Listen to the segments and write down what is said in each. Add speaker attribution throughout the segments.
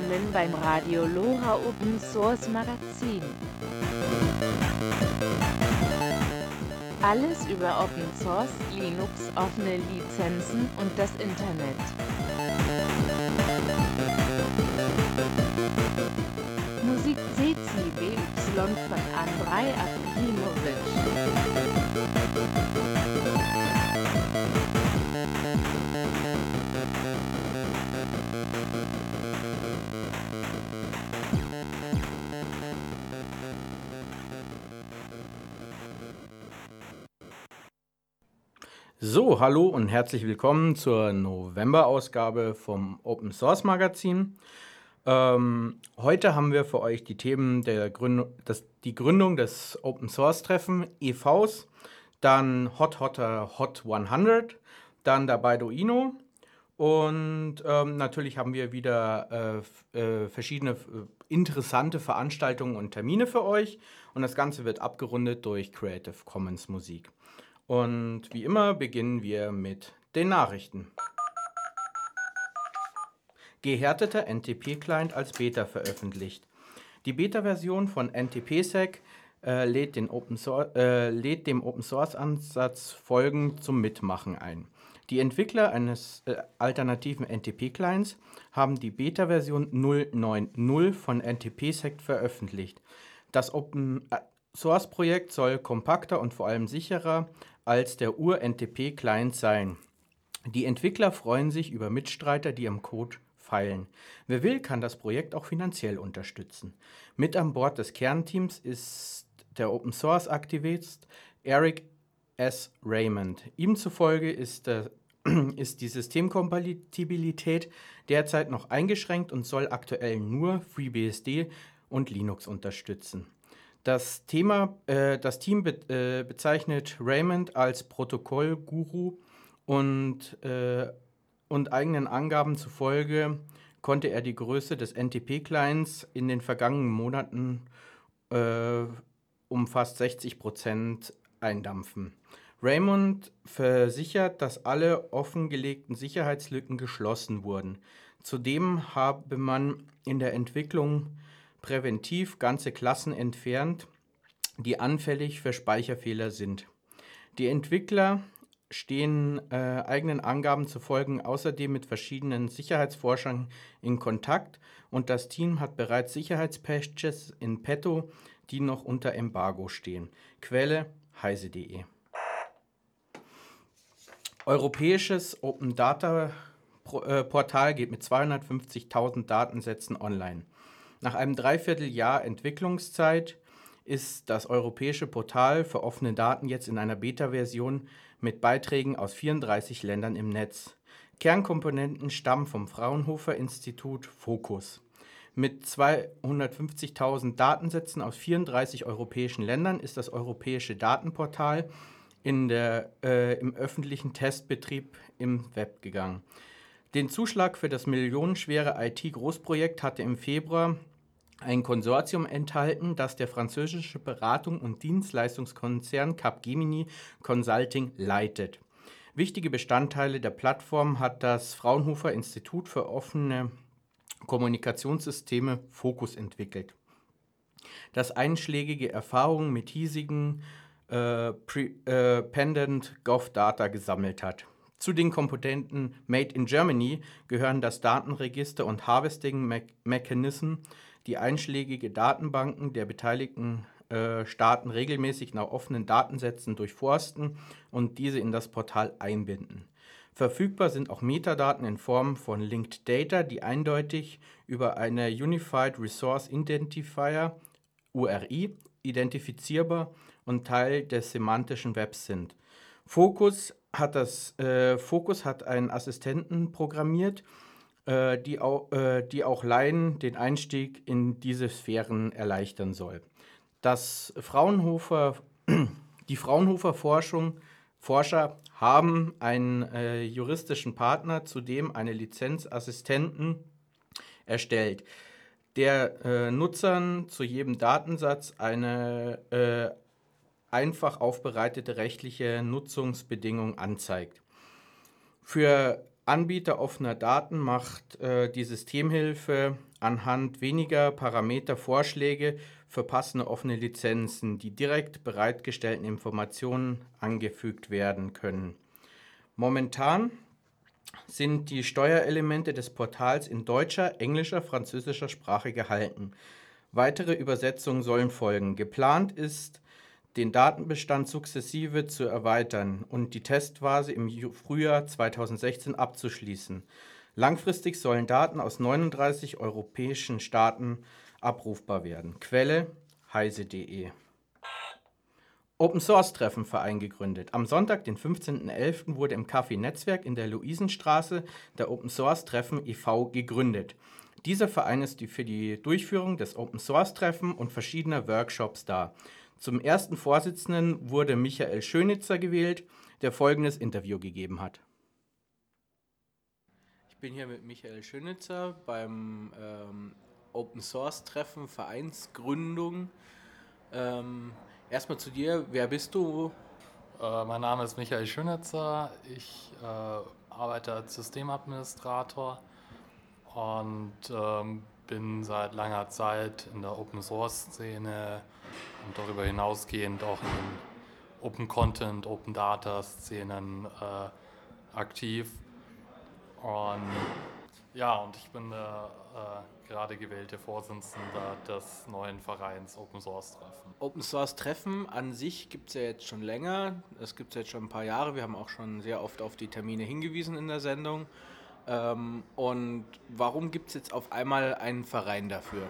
Speaker 1: willkommen beim Radio LoRa Open Source Magazin. Alles über Open Source, Linux, offene Lizenzen und das Internet. Musik CCBY von Andrei Akimovic.
Speaker 2: So, hallo und herzlich willkommen zur November-Ausgabe vom Open Source Magazin. Heute haben wir für euch die Themen die Gründung des Open Source Treffen EVs, dann Hot 100, dann der Arduino und natürlich haben wir wieder verschiedene interessante Veranstaltungen und Termine für euch und das Ganze wird abgerundet durch Creative Commons Musik. Und wie immer beginnen wir mit den Nachrichten. Gehärteter NTP-Client als Beta veröffentlicht. Die Beta-Version von NTP-Sec lädt dem Open-Source-Ansatz Folgen zum Mitmachen ein. Die Entwickler eines alternativen NTP-Clients haben die Beta-Version 0.9.0 von NTP-Sec veröffentlicht. Das Open-Source-Projekt soll kompakter und vor allem sicherer als der Ur-NTP-Client sein. Die Entwickler freuen sich über Mitstreiter, die am Code feilen. Wer will, kann das Projekt auch finanziell unterstützen. Mit an Bord des Kernteams ist der Open-Source-Aktivist Eric S. Raymond. Ihm zufolge ist die Systemkompatibilität derzeit noch eingeschränkt und soll aktuell nur FreeBSD und Linux unterstützen. Das Team bezeichnet Raymond als Protokollguru und eigenen Angaben zufolge konnte er die Größe des NTP-Clients in den vergangenen Monaten um fast 60% eindampfen. Raymond versichert, dass alle offengelegten Sicherheitslücken geschlossen wurden. Zudem habe man in der Entwicklung präventiv ganze Klassen entfernt, die anfällig für Speicherfehler sind. Die Entwickler stehen eigenen Angaben zufolge außerdem mit verschiedenen Sicherheitsforschern in Kontakt und das Team hat bereits Sicherheitspatches in petto, die noch unter Embargo stehen. Quelle heise.de. Europäisches Open Data Portal geht mit 250.000 Datensätzen online. Nach einem Dreivierteljahr Entwicklungszeit ist das europäische Portal für offene Daten jetzt in einer Beta-Version mit Beiträgen aus 34 Ländern im Netz. Kernkomponenten stammen vom Fraunhofer-Institut Focus. Mit 250.000 Datensätzen aus 34 europäischen Ländern ist das europäische Datenportal im öffentlichen Testbetrieb im Web gegangen. Den Zuschlag für das millionenschwere IT-Großprojekt hatte im Februar ein Konsortium enthalten, das der französische Beratung- und Dienstleistungskonzern Capgemini Consulting leitet. Wichtige Bestandteile der Plattform hat das Fraunhofer Institut für offene Kommunikationssysteme Focus entwickelt, das einschlägige Erfahrungen mit hiesigen Pendant Gov Data gesammelt hat. Zu den Komponenten Made in Germany gehören das Datenregister und Harvesting Mechanism, die einschlägige Datenbanken der beteiligten Staaten regelmäßig nach offenen Datensätzen durchforsten und diese in das Portal einbinden. Verfügbar sind auch Metadaten in Form von Linked Data, die eindeutig über eine Unified Resource Identifier, URI, identifizierbar und Teil des semantischen Webs sind. Focus hat einen Assistenten programmiert, die auch Laien den Einstieg in diese Sphären erleichtern soll. Die Fraunhofer Forscher haben einen juristischen Partner, zudem eine Lizenzassistenten erstellt, der Nutzern zu jedem Datensatz eine einfach aufbereitete rechtliche Nutzungsbedingung anzeigt. Für Anbieter offener Daten macht die Systemhilfe anhand weniger Parameter Vorschläge für passende offene Lizenzen, die direkt bereitgestellten Informationen angefügt werden können. Momentan sind die Steuerelemente des Portals in deutscher, englischer, französischer Sprache gehalten. Weitere Übersetzungen sollen folgen. Geplant ist, den Datenbestand sukzessive zu erweitern und die Testphase im Frühjahr 2016 abzuschließen. Langfristig sollen Daten aus 39 europäischen Staaten abrufbar werden. Quelle heise.de. Open Source Treffen Verein gegründet. Am Sonntag, den 15.11., wurde im Café Netzwerk in der Luisenstraße der Open Source Treffen e.V. gegründet. Dieser Verein ist für die Durchführung des Open Source Treffen und verschiedener Workshops da. Zum ersten Vorsitzenden wurde Michael Schönitzer gewählt, der folgendes Interview gegeben hat. Ich bin hier mit Michael Schönitzer beim Open Source Treffen Vereinsgründung. Erstmal zu dir, wer bist du?
Speaker 3: Mein Name ist Michael Schönitzer, ich arbeite als Systemadministrator und bin seit langer Zeit in der Open Source Szene und darüber hinausgehend auch in den Open Content, Open Data Szenen aktiv. Und ich bin gerade gewählte Vorsitzender des neuen Vereins Open Source Treffen.
Speaker 2: Open Source Treffen an sich gibt es ja jetzt schon länger, es gibt es jetzt schon ein paar Jahre, wir haben auch schon sehr oft auf die Termine hingewiesen in der Sendung. Und warum gibt es jetzt auf einmal einen Verein dafür?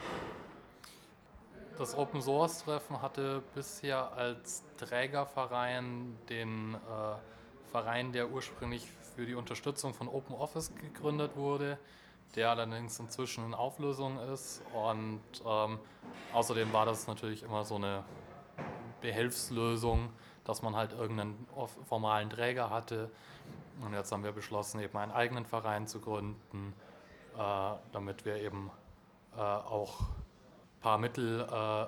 Speaker 3: Das Open Source Treffen hatte bisher als Trägerverein den Verein, der ursprünglich für die Unterstützung von Open Office gegründet wurde, der allerdings inzwischen in Auflösung ist. Und außerdem war das natürlich immer so eine Behelfslösung, dass man halt irgendeinen formalen Träger hatte. Und jetzt haben wir beschlossen, eben einen eigenen Verein zu gründen, damit wir eben auch ein paar Mittel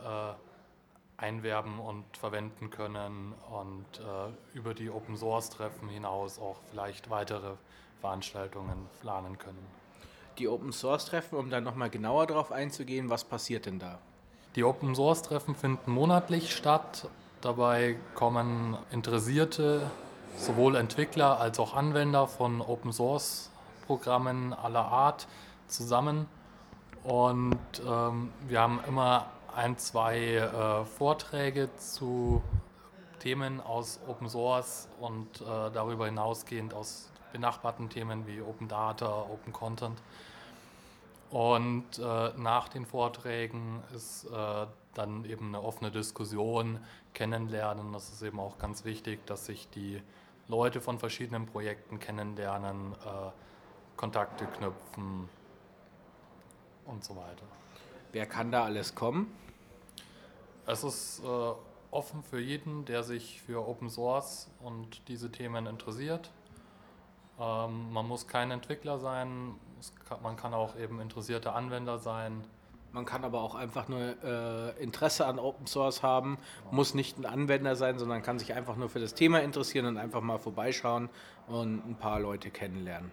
Speaker 3: einwerben und verwenden können und über die Open Source Treffen hinaus auch vielleicht weitere Veranstaltungen planen können.
Speaker 2: Die Open Source Treffen, um dann nochmal genauer drauf einzugehen, was passiert denn da?
Speaker 3: Die Open Source Treffen finden monatlich statt. Dabei kommen Interessierte, sowohl Entwickler als auch Anwender von Open Source Programmen aller Art zusammen. Und wir haben immer ein, zwei Vorträge zu Themen aus Open Source und darüber hinausgehend aus benachbarten Themen wie Open Data, Open Content. Und nach den Vorträgen ist dann eben eine offene Diskussion, kennenlernen. Das ist eben auch ganz wichtig, dass sich die Leute von verschiedenen Projekten kennenlernen, Kontakte knüpfen und so weiter.
Speaker 2: Wer kann da alles kommen?
Speaker 3: Es ist offen für jeden, der sich für Open Source und diese Themen interessiert. Man muss kein Entwickler sein, man kann auch eben interessierter Anwender sein.
Speaker 2: Man kann aber auch einfach nur Interesse an Open Source haben, muss nicht ein Anwender sein, sondern kann sich einfach nur für das Thema interessieren und einfach mal vorbeischauen und ein paar Leute kennenlernen.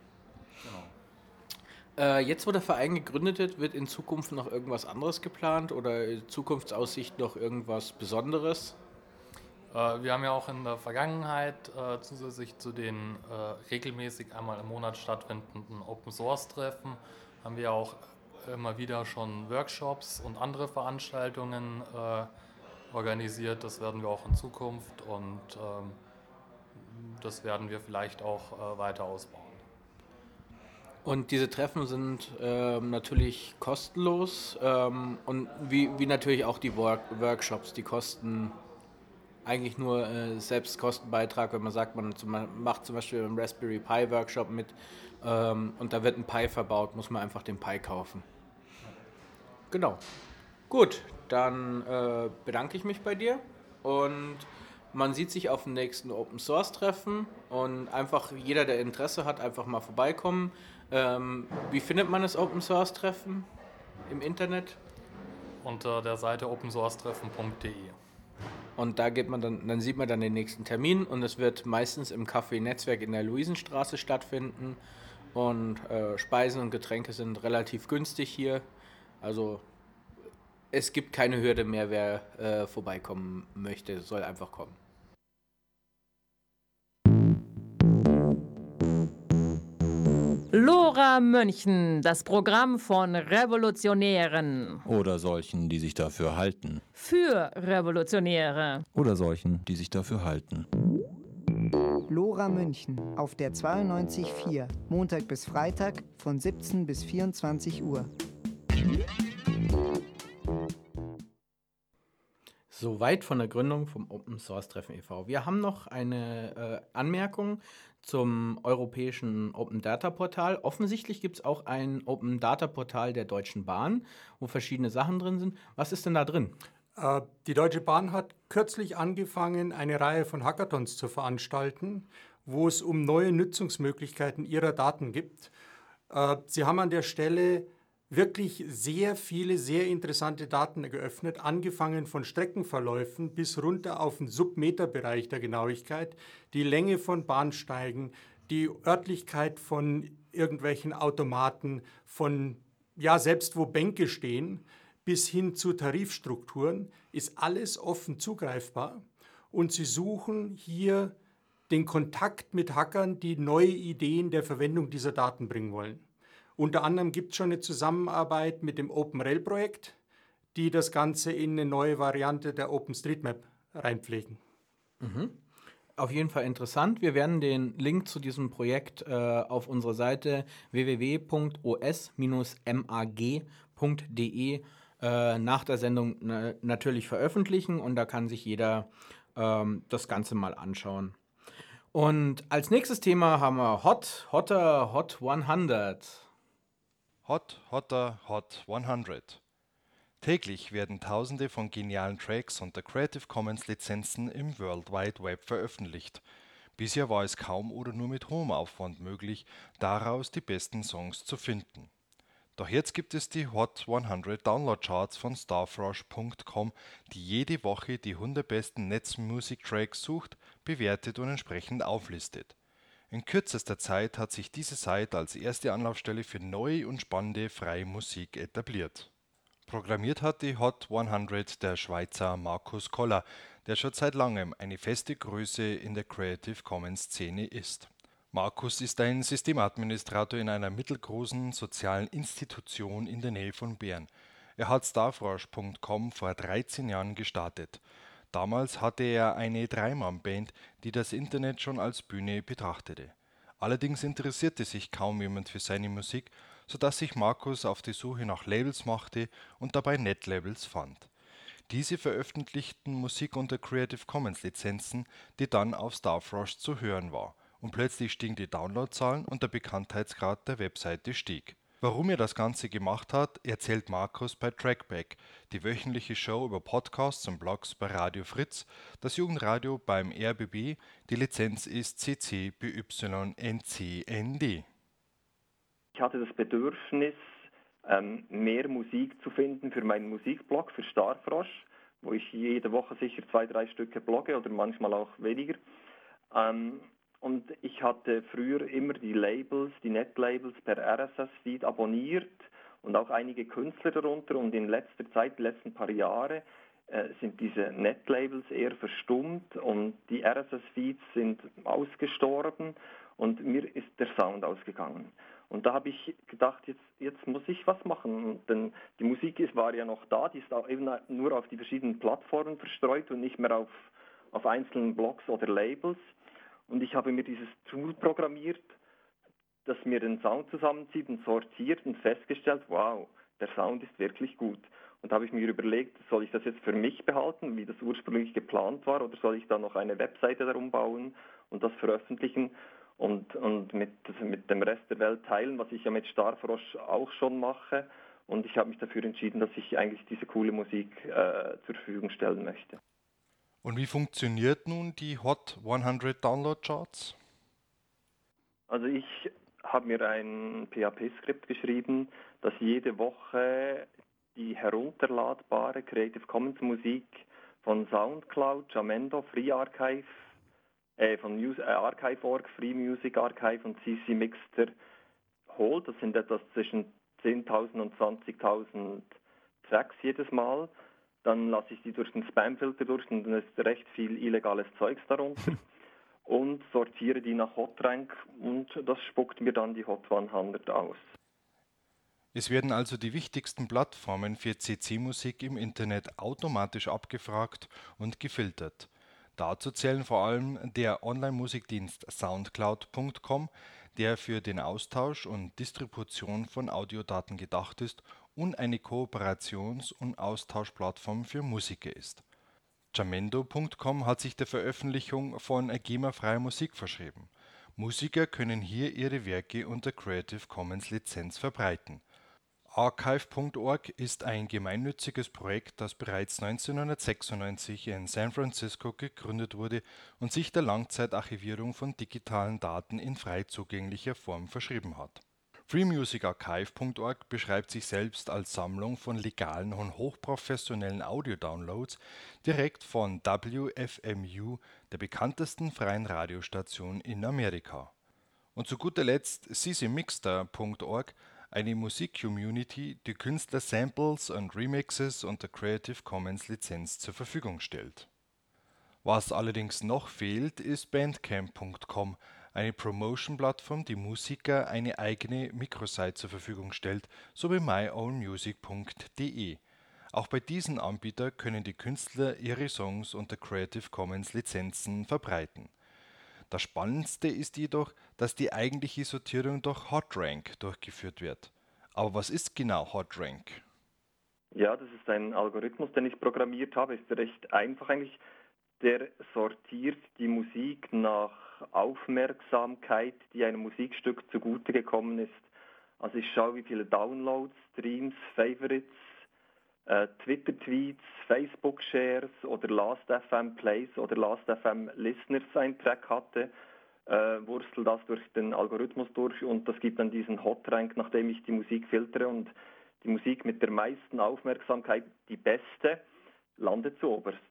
Speaker 2: Genau. Jetzt, wo der Verein gegründet wird in Zukunft noch irgendwas anderes geplant oder Zukunftsaussicht noch irgendwas Besonderes?
Speaker 3: Wir haben ja auch in der Vergangenheit zusätzlich zu den regelmäßig einmal im Monat stattfindenden Open Source Treffen haben wir auch immer wieder schon Workshops und andere Veranstaltungen organisiert. Das werden wir auch in Zukunft und das werden wir vielleicht auch weiter ausbauen.
Speaker 2: Und diese Treffen sind natürlich kostenlos und wie natürlich auch die Workshops, die kosten eigentlich nur Selbstkostenbeitrag, wenn man sagt, man macht zum Beispiel einen Raspberry Pi Workshop mit und da wird ein Pi verbaut, muss man einfach den Pi kaufen. Genau. Gut, dann bedanke ich mich bei dir und man sieht sich auf dem nächsten Open Source Treffen und einfach jeder, der Interesse hat, einfach mal vorbeikommen. Wie findet man das Open Source Treffen im Internet?
Speaker 3: Unter der Seite opensourcetreffen.de.
Speaker 2: Und da geht man dann sieht man dann den nächsten Termin und es wird meistens im Café Netzwerk in der Luisenstraße stattfinden und Speisen und Getränke sind relativ günstig hier. Also es gibt keine Hürde mehr, wer vorbeikommen möchte, soll einfach kommen.
Speaker 4: Lora München, das Programm von Revolutionären.
Speaker 5: Oder solchen, die sich dafür halten.
Speaker 4: Für Revolutionäre.
Speaker 5: Oder solchen, die sich dafür halten.
Speaker 6: Lora München auf der 92.4, Montag bis Freitag von 17 bis 24 Uhr.
Speaker 2: Soweit von der Gründung vom Open Source Treffen e.V. Wir haben noch eine Anmerkung zum europäischen Open Data Portal. Offensichtlich gibt es auch ein Open Data Portal der Deutschen Bahn, wo verschiedene Sachen drin sind. Was ist denn da drin?
Speaker 7: Die Deutsche Bahn hat kürzlich angefangen, eine Reihe von Hackathons zu veranstalten, wo es um neue Nutzungsmöglichkeiten ihrer Daten geht. Sie haben an der Stelle wirklich sehr viele, sehr interessante Daten geöffnet, angefangen von Streckenverläufen bis runter auf den Submeterbereich der Genauigkeit, die Länge von Bahnsteigen, die Örtlichkeit von irgendwelchen Automaten, von, ja, selbst wo Bänke stehen, bis hin zu Tarifstrukturen, ist alles offen zugreifbar. Und sie suchen hier den Kontakt mit Hackern, die neue Ideen der Verwendung dieser Daten bringen wollen. Unter anderem gibt es schon eine Zusammenarbeit mit dem OpenRail-Projekt, die das Ganze in eine neue Variante der OpenStreetMap reinpflegen.
Speaker 2: Auf jeden Fall interessant. Wir werden den Link zu diesem Projekt auf unserer Seite www.os-mag.de nach der Sendung natürlich veröffentlichen und da kann sich jeder das Ganze mal anschauen. Und als nächstes Thema haben wir Hot 100.
Speaker 8: Hot 100. Täglich werden Tausende von genialen Tracks unter Creative Commons Lizenzen im World Wide Web veröffentlicht. Bisher war es kaum oder nur mit hohem Aufwand möglich, daraus die besten Songs zu finden. Doch jetzt gibt es die Hot 100 Download Charts von starfrush.com, die jede Woche die 100 besten Netzmusiktracks sucht, bewertet und entsprechend auflistet. In kürzester Zeit hat sich diese Seite als erste Anlaufstelle für neue und spannende freie Musik etabliert. Programmiert hat die Hot 100 der Schweizer Markus Koller, der schon seit langem eine feste Größe in der Creative Commons Szene ist. Markus ist ein Systemadministrator in einer mittelgroßen sozialen Institution in der Nähe von Bern. Er hat starfrush.com vor 13 Jahren gestartet. Damals hatte er eine Dreimann-Band, die das Internet schon als Bühne betrachtete. Allerdings interessierte sich kaum jemand für seine Musik, sodass sich Markus auf die Suche nach Labels machte und dabei Netlabels fand. Diese veröffentlichten Musik unter Creative Commons Lizenzen, die dann auf Starfrush zu hören war. Und plötzlich stiegen die Downloadzahlen und der Bekanntheitsgrad der Webseite stieg. Warum er das Ganze gemacht hat, erzählt Markus bei Trackback, die wöchentliche Show über Podcasts und Blogs bei Radio Fritz, das Jugendradio beim RBB, die Lizenz ist CC BY NCND.
Speaker 9: Ich hatte das Bedürfnis, mehr Musik zu finden für meinen Musikblog, für Starfrosch, wo ich jede Woche sicher 2-3 Stücke blogge oder manchmal auch weniger. Und ich hatte früher immer die Labels, die Netlabels per RSS-Feed abonniert und auch einige Künstler darunter. Und in letzter Zeit, die letzten paar Jahre, sind diese Netlabels eher verstummt und die RSS-Feeds sind ausgestorben und mir ist der Sound ausgegangen. Und da habe ich gedacht, jetzt muss ich was machen, denn die Musik war ja noch da, die ist auch eben nur auf die verschiedenen Plattformen verstreut und nicht mehr auf einzelnen Blogs oder Labels. Und ich habe mir dieses Tool programmiert, das mir den Sound zusammenzieht und sortiert und festgestellt, wow, der Sound ist wirklich gut. Und da habe ich mir überlegt, soll ich das jetzt für mich behalten, wie das ursprünglich geplant war, oder soll ich da noch eine Webseite darum bauen und das veröffentlichen und mit dem Rest der Welt teilen, was ich ja mit Starfrosch auch schon mache. Und ich habe mich dafür entschieden, dass ich eigentlich diese coole Musik zur Verfügung stellen möchte.
Speaker 8: Und wie funktioniert nun die Hot 100 Download Charts?
Speaker 9: Also ich habe mir ein PHP-Skript geschrieben, das jede Woche die herunterladbare Creative Commons Musik von Soundcloud, Jamendo, Free Archive, von Archive.org, Free Music Archive und CC Mixter holt. Das sind etwas zwischen 10.000 und 20.000 Tracks jedes Mal. Dann lasse ich die durch den Spamfilter durch und dann ist recht viel illegales Zeugs darunter. Und sortiere die nach Hotrank und das spuckt mir dann die Hot 100 aus.
Speaker 8: Es werden also die wichtigsten Plattformen für CC-Musik im Internet automatisch abgefragt und gefiltert. Dazu zählen vor allem der Online-Musikdienst Soundcloud.com, der für den Austausch und Distribution von Audiodaten gedacht ist und eine Kooperations- und Austauschplattform für Musiker ist. Jamendo.com hat sich der Veröffentlichung von GEMA-freier Musik verschrieben. Musiker können hier ihre Werke unter Creative Commons Lizenz verbreiten. Archive.org ist ein gemeinnütziges Projekt, das bereits 1996 in San Francisco gegründet wurde und sich der Langzeitarchivierung von digitalen Daten in frei zugänglicher Form verschrieben hat. freemusicarchive.org beschreibt sich selbst als Sammlung von legalen und hochprofessionellen Audio-Downloads direkt von WFMU, der bekanntesten freien Radiostation in Amerika. Und zu guter Letzt ccmixter.org, eine Musik-Community, die Künstler Samples und Remixes unter Creative Commons Lizenz zur Verfügung stellt. Was allerdings noch fehlt, ist Bandcamp.com, eine Promotion-Plattform, die Musiker eine eigene Microsite zur Verfügung stellt, sowie myownmusic.de. Auch bei diesen Anbietern können die Künstler ihre Songs unter Creative Commons Lizenzen verbreiten. Das Spannendste ist jedoch, dass die eigentliche Sortierung durch HotRank durchgeführt wird. Aber was ist genau HotRank?
Speaker 9: Ja, das ist ein Algorithmus, den ich programmiert habe. Ist recht einfach eigentlich. Der sortiert die Musik nach Aufmerksamkeit, die einem Musikstück zugute gekommen ist. Also ich schaue, wie viele Downloads, Streams, Favorites, Twitter-Tweets, Facebook-Shares oder Last.fm-Plays oder Last.fm-Listeners ein Track hatte, wurstel das durch den Algorithmus durch und das gibt dann diesen Hotrank, nachdem ich die Musik filtere und die Musik mit der meisten Aufmerksamkeit, die beste, landet zuoberst.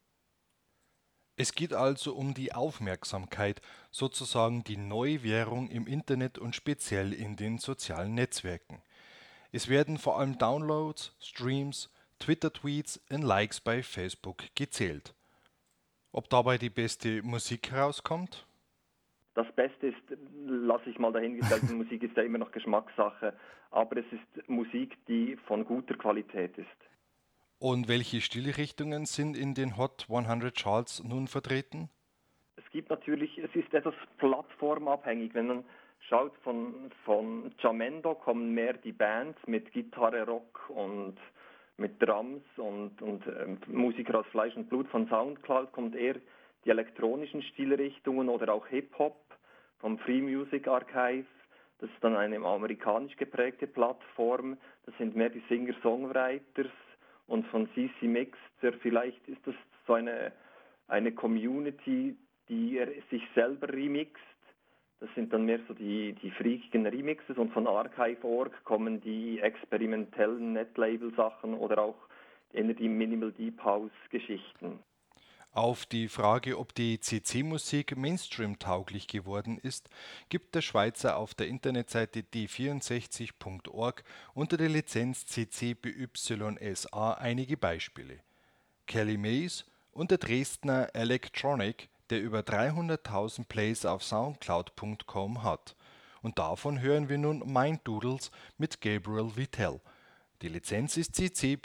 Speaker 8: Es geht also um die Aufmerksamkeit, sozusagen die neue Währung im Internet und speziell in den sozialen Netzwerken. Es werden vor allem Downloads, Streams, Twitter-Tweets und Likes bei Facebook gezählt. Ob dabei die beste Musik herauskommt?
Speaker 9: Das Beste ist, lasse ich mal dahingestellt, Musik ist ja immer noch Geschmackssache, aber es ist Musik, die von guter Qualität ist.
Speaker 8: Und welche Stilrichtungen sind in den Hot 100 Charts nun vertreten?
Speaker 9: Es gibt natürlich, es ist etwas plattformabhängig. Wenn man schaut, von Jamendo kommen mehr die Bands mit Gitarre, Rock und mit Drums und Musiker aus Fleisch und Blut. Von Soundcloud kommt eher die elektronischen Stilrichtungen oder auch Hip-Hop. Vom Free Music Archive, das ist dann eine amerikanisch geprägte Plattform. Das sind mehr die Singer-Songwriters. Und von CC Mixter, vielleicht ist das so eine Community, die sich selber remixt. Das sind dann mehr so die freakigen Remixes. Und von Archive.org kommen die experimentellen Netlabel-Sachen oder auch eher die Minimal Deep House-Geschichten.
Speaker 8: Auf die Frage, ob die CC-Musik Mainstream-tauglich geworden ist, gibt der Schweizer auf der Internetseite d64.org unter der Lizenz CC BY-SA einige Beispiele. Kelly Mays und der Dresdner Electronic, der über 300.000 Plays auf Soundcloud.com hat. Und davon hören wir nun Mind Doodles mit Gabriel Vittel. Die Lizenz ist CC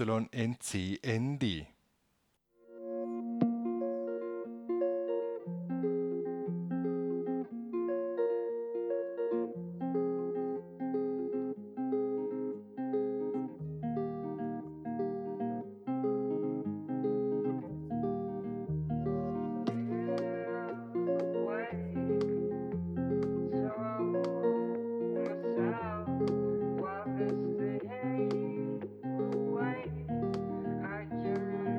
Speaker 8: BY-NC-ND.
Speaker 10: I can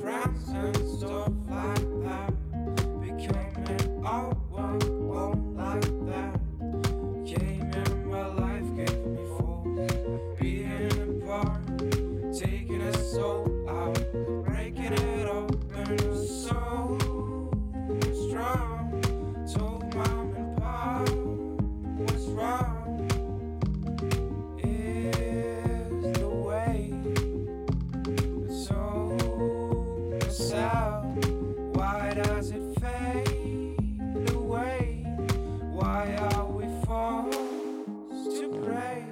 Speaker 10: friends and stuff like that. Becoming all one like that. Came in my life, gave me force. Being apart, taking a soul out, breaking it open. So strong. Told mom and pop what's wrong is the way. So south, why does it fade away? Why are we forced to pray?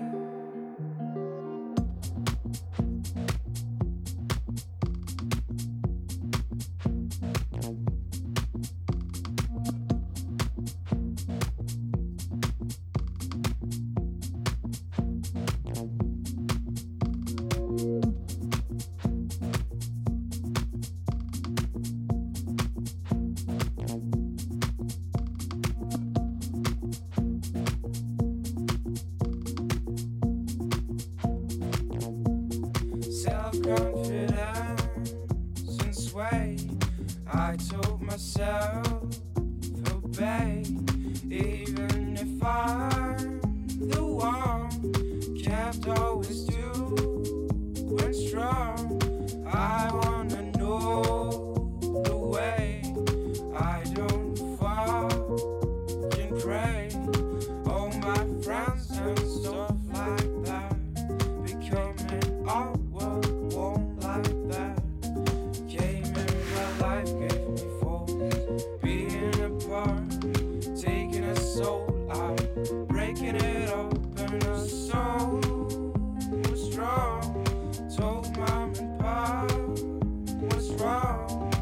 Speaker 10: Self-confidence and sway. I told myself, obey, even if I'm the one kept always doing strong. I wanna know the way. I don't fucking pray. All my friends and stuff like that. Becoming all won't like that. Came in my life, gave me force. Being apart, taking a soul out, breaking it open. A soul strong. Told mom and pop what's wrong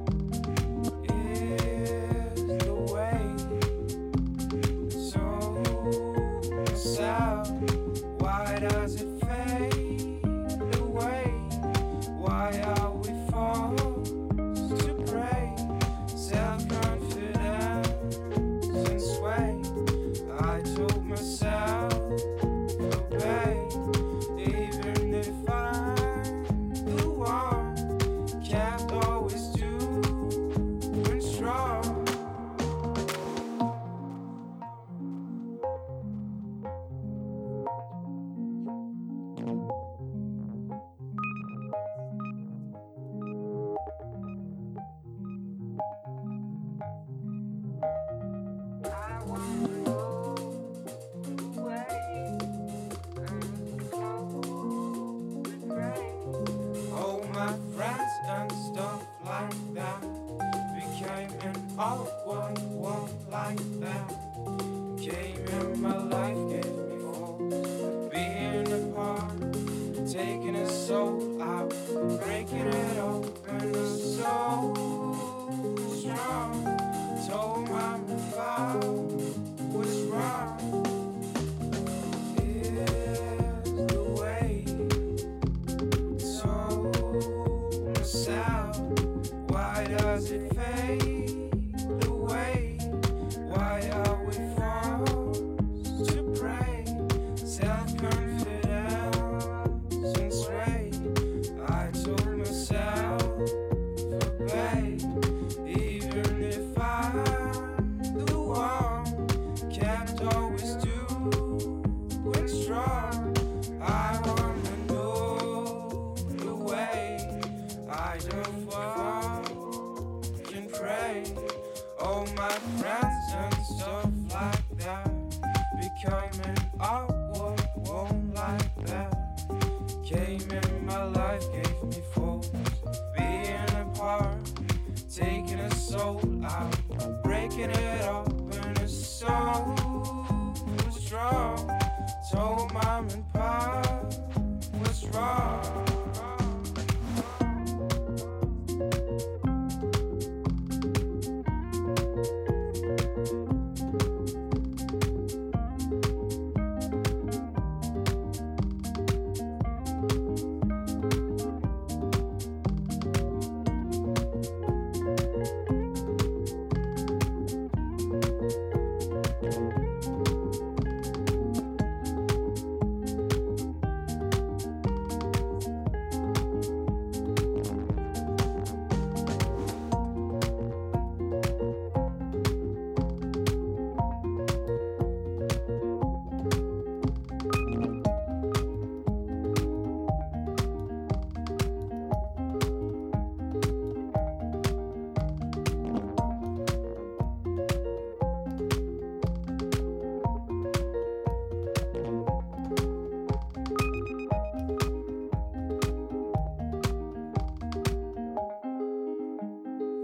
Speaker 10: is the way. So south, why does it fade away? Why are we forced to pray? Self-confidence and sway. I told myself, obey, even if I'm the one kept always doing strong. All my friends and stuff like that became an awkward one like that. Came in my life, gave me force. Being apart, taking a soul out, breaking it open. So strong. Told mom and pop what's wrong is the way. So south, why does it fade away? Why are we forced to pray? Self-confidence and sway. I told myself, obey, even if I'm the one kept always doing strong. I wanna know the way. I don't fucking pray. All my friends and stuff like that becoming awkward, won't like that. Came in my life, gave me force. Being apart, taking a soul out, breaking it open. A soul strong. Told mom and pop what's wrong.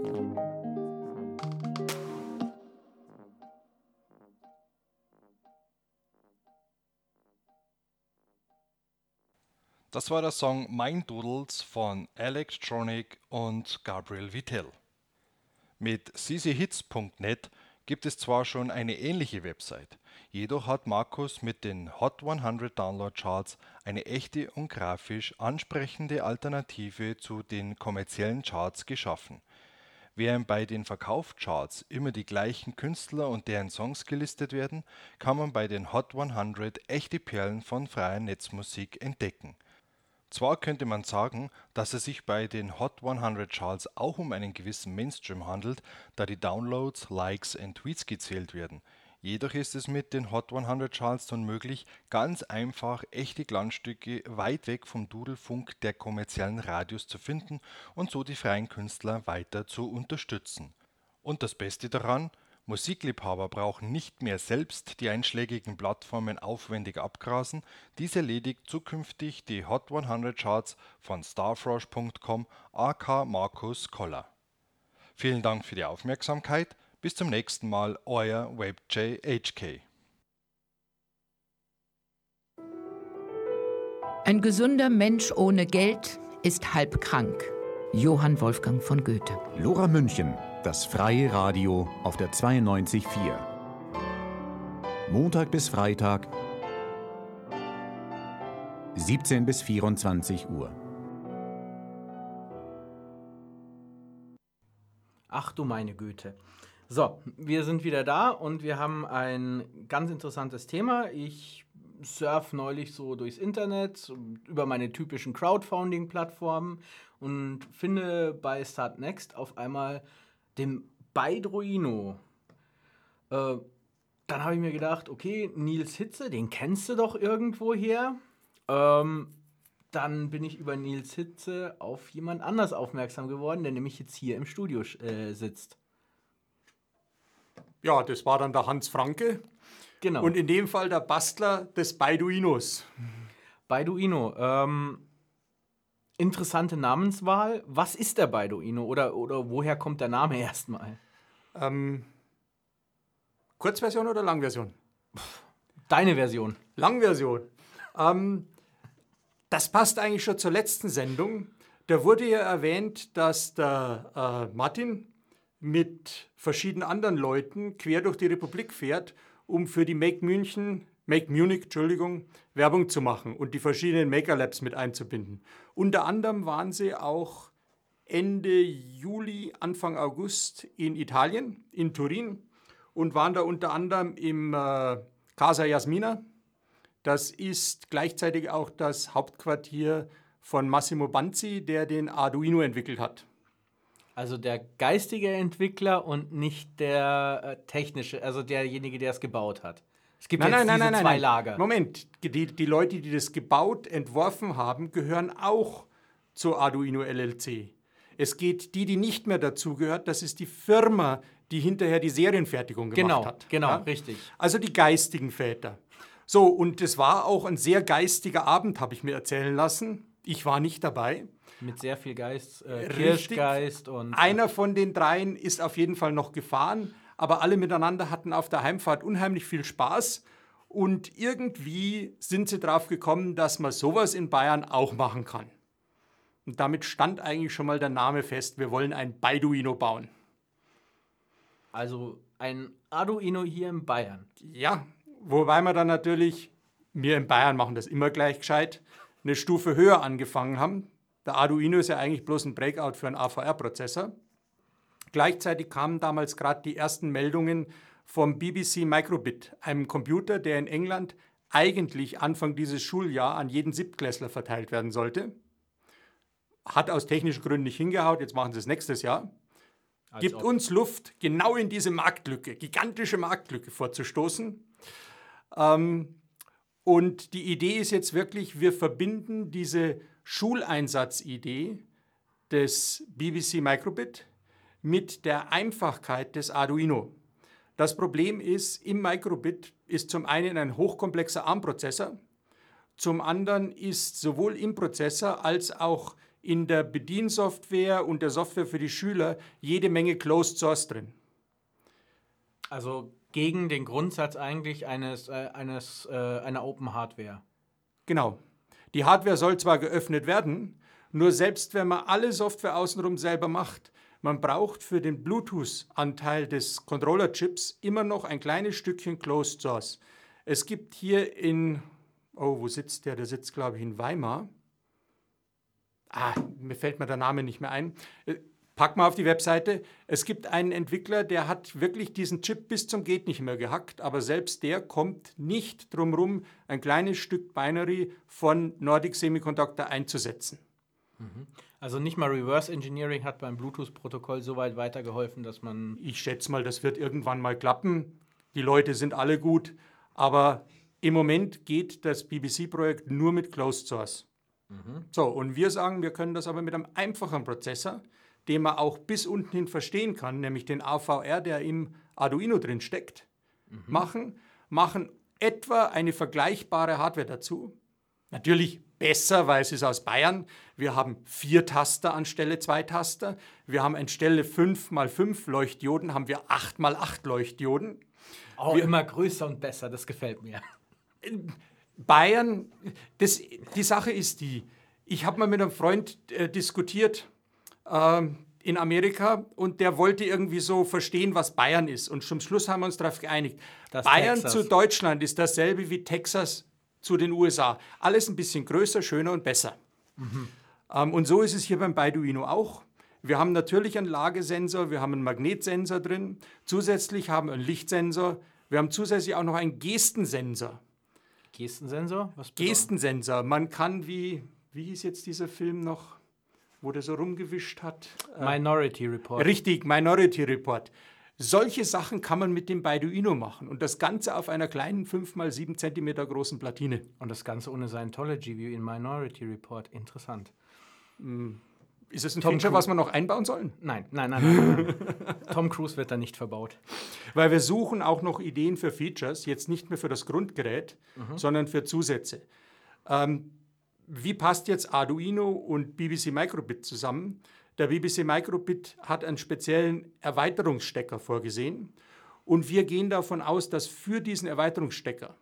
Speaker 8: Das war der Song Mind Doodles von Electronic und Gabriel Vitell. Mit ccHits.net gibt es zwar schon eine ähnliche Website, jedoch hat Markus mit den Hot 100 Download Charts eine echte und grafisch ansprechende Alternative zu den kommerziellen Charts geschaffen. Während bei den Verkaufscharts immer die gleichen Künstler und deren Songs gelistet werden, kann man bei den Hot 100 echte Perlen von freier Netzmusik entdecken. Zwar könnte man sagen, dass es sich bei den Hot 100 Charts auch um einen gewissen Mainstream handelt, da die Downloads, Likes und Tweets gezählt werden. Jedoch ist es mit den Hot 100 Charts nun möglich, ganz einfach echte Glanzstücke weit weg vom Dudelfunk der kommerziellen Radios zu finden und so die freien Künstler weiter zu unterstützen. Und das Beste daran: Musikliebhaber brauchen nicht mehr selbst die einschlägigen Plattformen aufwendig abgrasen, dies erledigt zukünftig die Hot 100 Charts von starfrosh.com aka Markus Koller. Vielen Dank für die Aufmerksamkeit, bis zum nächsten Mal, euer WebJHK.
Speaker 11: Ein gesunder Mensch ohne Geld ist halb krank. Johann Wolfgang von Goethe.
Speaker 12: Lora München, das freie Radio auf der 92.4. Montag bis Freitag, 17 bis 24 Uhr.
Speaker 2: Ach du meine Güte. So, wir sind wieder da und wir haben ein ganz interessantes Thema. Ich surfe neulich so durchs Internet über meine typischen Crowdfunding-Plattformen und finde bei Startnext auf einmal den Baidruino. Dann habe ich mir gedacht, okay, Nils Hitze, den kennst du doch irgendwo her. Dann bin ich über Nils Hitze auf jemand anders aufmerksam geworden, der nämlich jetzt hier im Studio sitzt.
Speaker 7: Ja, das war dann der Hans Franke.
Speaker 2: Genau.
Speaker 7: Und in dem Fall der Bastler des Baiduinos.
Speaker 2: Baiduino. Interessante Namenswahl. Was ist der Baiduino oder woher kommt der Name erstmal?
Speaker 7: Kurzversion oder Langversion?
Speaker 2: Deine Version.
Speaker 7: Langversion. Das passt eigentlich schon zur letzten Sendung. Da wurde ja erwähnt, dass der Martin mit verschiedenen anderen Leuten quer durch die Republik fährt, um für die Make Munich, Werbung zu machen und die verschiedenen Maker Labs mit einzubinden. Unter anderem waren sie auch Ende Juli, Anfang August in Italien, in Turin, und waren da unter anderem im Casa Jasmina. Das ist gleichzeitig auch das Hauptquartier von Massimo Banzi, der den Arduino entwickelt hat.
Speaker 2: Also der geistige Entwickler und nicht der technische, also derjenige, der es gebaut hat. Es gibt jetzt diese zwei Lager.
Speaker 7: Moment, die Leute, die das gebaut, entworfen haben, gehören auch zur Arduino LLC. Es geht die nicht mehr dazu gehört, das ist die Firma, die hinterher die Serienfertigung gemacht hat.
Speaker 2: Genau,
Speaker 7: ja?
Speaker 2: richtig.
Speaker 7: Also die geistigen Väter. So, und es war auch ein sehr geistiger Abend, habe ich mir erzählen lassen. Ich war nicht dabei.
Speaker 2: Mit sehr viel Geist, Kirschgeist und...
Speaker 7: Einer von den dreien ist auf jeden Fall noch gefahren, aber alle miteinander hatten auf der Heimfahrt unheimlich viel Spaß und irgendwie sind sie drauf gekommen, dass man sowas in Bayern auch machen kann. Und damit stand eigentlich schon mal der Name fest, wir wollen ein Baiduino bauen.
Speaker 2: Also ein Arduino hier in Bayern.
Speaker 7: Ja, wobei wir dann natürlich, wir in Bayern machen das immer gleich gescheit, eine Stufe höher angefangen haben. Der Arduino ist ja eigentlich bloß ein Breakout für einen AVR-Prozessor. Gleichzeitig kamen damals gerade die ersten Meldungen vom BBC Microbit, einem Computer, der in England eigentlich Anfang dieses Schuljahr an jeden Siebtklässler verteilt werden sollte. Hat aus technischen Gründen nicht hingehaut, jetzt machen sie es nächstes Jahr. Gibt uns Luft, genau in diese Marktlücke, gigantische Marktlücke vorzustoßen. Und die Idee ist jetzt wirklich, wir verbinden diese Schuleinsatzidee des BBC Microbit mit der Einfachkeit des Arduino. Das Problem ist, im Microbit ist zum einen ein hochkomplexer ARM-Prozessor, zum anderen ist sowohl im Prozessor als auch in der Bediensoftware und der Software für die Schüler jede Menge Closed Source drin.
Speaker 2: Also gegen den Grundsatz eigentlich einer Open Hardware.
Speaker 7: Genau. Die Hardware soll zwar geöffnet werden, nur selbst wenn man alle Software außenrum selber macht, man braucht für den Bluetooth-Anteil des Controller-Chips immer noch ein kleines Stückchen Closed Source. Es gibt hier wo sitzt der? Der sitzt, glaube ich, in Weimar. Mir fällt mir der Name nicht mehr ein. Pack mal auf die Webseite. Es gibt einen Entwickler, der hat wirklich diesen Chip bis zum geht nicht mehr gehackt, aber selbst der kommt nicht drum rum, ein kleines Stück Binary von Nordic Semiconductor einzusetzen.
Speaker 2: Also nicht mal Reverse Engineering hat beim Bluetooth-Protokoll so weit weitergeholfen, dass man...
Speaker 7: Ich schätze mal, das wird irgendwann mal klappen. Die Leute sind alle gut, aber im Moment geht das BBC-Projekt nur mit Closed Source. So, und wir sagen, wir können das aber mit einem einfachen Prozessor, den man auch bis unten hin verstehen kann, nämlich den AVR, der im Arduino drin steckt, machen etwa eine vergleichbare Hardware dazu. Natürlich besser, weil es ist aus Bayern. Wir haben 4 Taster anstelle 2 Taster. Wir haben anstelle 5x5 Leuchtdioden, haben wir 8x8 Leuchtdioden.
Speaker 2: Immer größer und besser, das gefällt mir.
Speaker 7: Bayern, die Sache ist die, ich habe mal mit einem Freund diskutiert in Amerika und der wollte irgendwie so verstehen, was Bayern ist. Und zum Schluss haben wir uns darauf geeinigt. Bayern Texas zu Deutschland ist dasselbe wie Texas zu den USA. Alles ein bisschen größer, schöner und besser. Und so ist es hier beim Baiduino auch. Wir haben natürlich einen Lagesensor, wir haben einen Magnetsensor drin. Zusätzlich haben wir einen Lichtsensor. Wir haben zusätzlich auch noch einen Gestensensor.
Speaker 2: Gestensensor? Was bedeutet?
Speaker 7: Gestensensor. Man kann wie hieß jetzt dieser Film noch, wo der so rumgewischt hat?
Speaker 2: Minority Report.
Speaker 7: Richtig, Minority Report. Solche Sachen kann man mit dem Baiduino machen und das Ganze auf einer kleinen 5x7 cm großen Platine.
Speaker 2: Und das Ganze ohne Scientology wie in Minority Report. Interessant.
Speaker 7: Ist es ein Feature, was wir noch einbauen sollen?
Speaker 2: Nein. Tom Cruise wird da nicht verbaut.
Speaker 7: Weil wir suchen auch noch Ideen für Features, jetzt nicht mehr für das Grundgerät, sondern für Zusätze. Wie passt jetzt Arduino und BBC Microbit zusammen? Der BBC Microbit hat einen speziellen Erweiterungsstecker vorgesehen und wir gehen davon aus, dass für diesen Erweiterungsstecker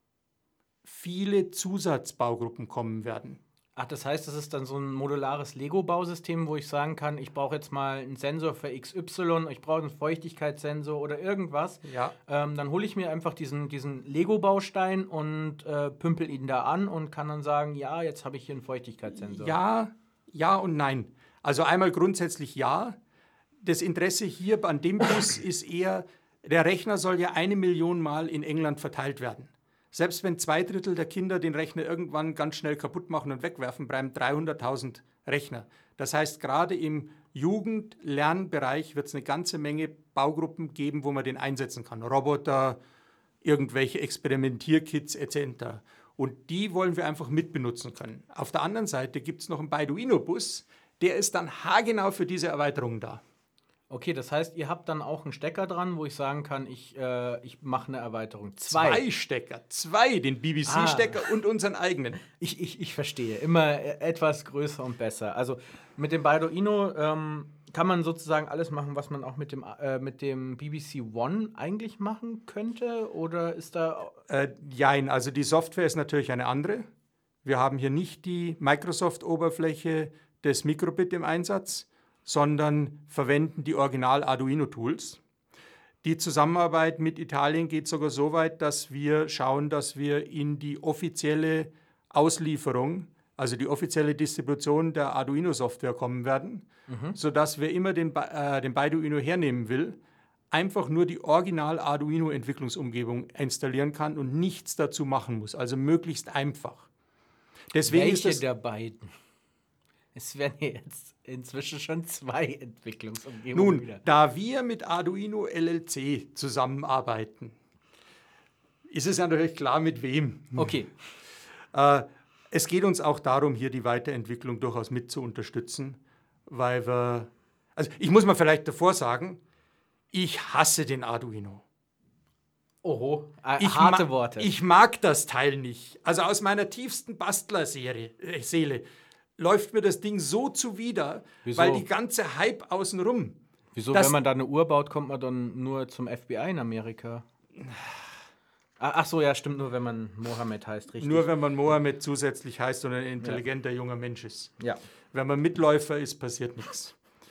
Speaker 7: viele Zusatzbaugruppen kommen werden.
Speaker 2: Ach, das heißt, das ist dann so ein modulares Lego-Bausystem, wo ich sagen kann, ich brauche jetzt mal einen Sensor für XY, ich brauche einen Feuchtigkeitssensor oder irgendwas.
Speaker 7: Ja.
Speaker 2: Dann hole ich mir einfach diesen Lego-Baustein und pümpel ihn da an und kann dann sagen, ja, jetzt habe ich hier einen Feuchtigkeitssensor.
Speaker 7: Ja und nein. Also einmal grundsätzlich ja. Das Interesse hier an dem Bus ist eher, der Rechner soll ja 1 Million Mal in England verteilt werden. Selbst wenn 2/3 der Kinder den Rechner irgendwann ganz schnell kaputt machen und wegwerfen, bleiben 300.000 Rechner. Das heißt, gerade im Jugendlernbereich wird es eine ganze Menge Baugruppen geben, wo man den einsetzen kann. Roboter, irgendwelche Experimentierkits etc. Und die wollen wir einfach mitbenutzen können. Auf der anderen Seite gibt es noch einen Baiduino-Bus, der ist dann haargenau für diese Erweiterung da.
Speaker 2: Okay, das heißt, ihr habt dann auch einen Stecker dran, wo ich sagen kann, ich mache eine Erweiterung.
Speaker 7: 2 Stecker, 2, den BBC-Stecker und unseren eigenen.
Speaker 2: Ich verstehe, immer etwas größer und besser. Also mit dem Baiduino kann man sozusagen alles machen, was man auch mit dem BBC One eigentlich machen könnte? Oder ist da...
Speaker 7: Jein, also die Software ist natürlich eine andere. Wir haben hier nicht die Microsoft-Oberfläche des Microbit im Einsatz, sondern verwenden die Original-Arduino-Tools. Die Zusammenarbeit mit Italien geht sogar so weit, dass wir schauen, dass wir in die offizielle Auslieferung, also die offizielle Distribution der Arduino-Software kommen werden, sodass wer immer den Baiduino hernehmen will, einfach nur die Original-Arduino-Entwicklungsumgebung installieren kann und nichts dazu machen muss, also möglichst einfach. Deswegen
Speaker 2: Welche
Speaker 7: ist
Speaker 2: der beiden? Es werden jetzt inzwischen schon 2 Entwicklungsumgebungen wieder.
Speaker 7: Da wir mit Arduino LLC zusammenarbeiten, ist es ja natürlich klar, mit wem.
Speaker 2: Okay.
Speaker 7: Es geht uns auch darum, hier die Weiterentwicklung durchaus mit zu unterstützen, weil wir... Also ich muss mal vielleicht davor sagen, ich hasse den Arduino.
Speaker 2: Oho, harte Worte.
Speaker 7: Ich mag das Teil nicht. Also aus meiner tiefsten Bastlerseele, Seele. läuft mir das Ding so zuwider,
Speaker 2: Wieso?
Speaker 7: weil die ganze Hype außenrum.
Speaker 2: Wieso,
Speaker 7: das,
Speaker 2: wenn man da eine Uhr baut, kommt man dann nur zum FBI in Amerika? Ach so, ja, stimmt, nur wenn man Mohammed heißt, richtig.
Speaker 7: Nur wenn man Mohammed zusätzlich heißt und ein intelligenter junger Mensch ist.
Speaker 2: Ja.
Speaker 7: Wenn man Mitläufer ist, passiert nichts.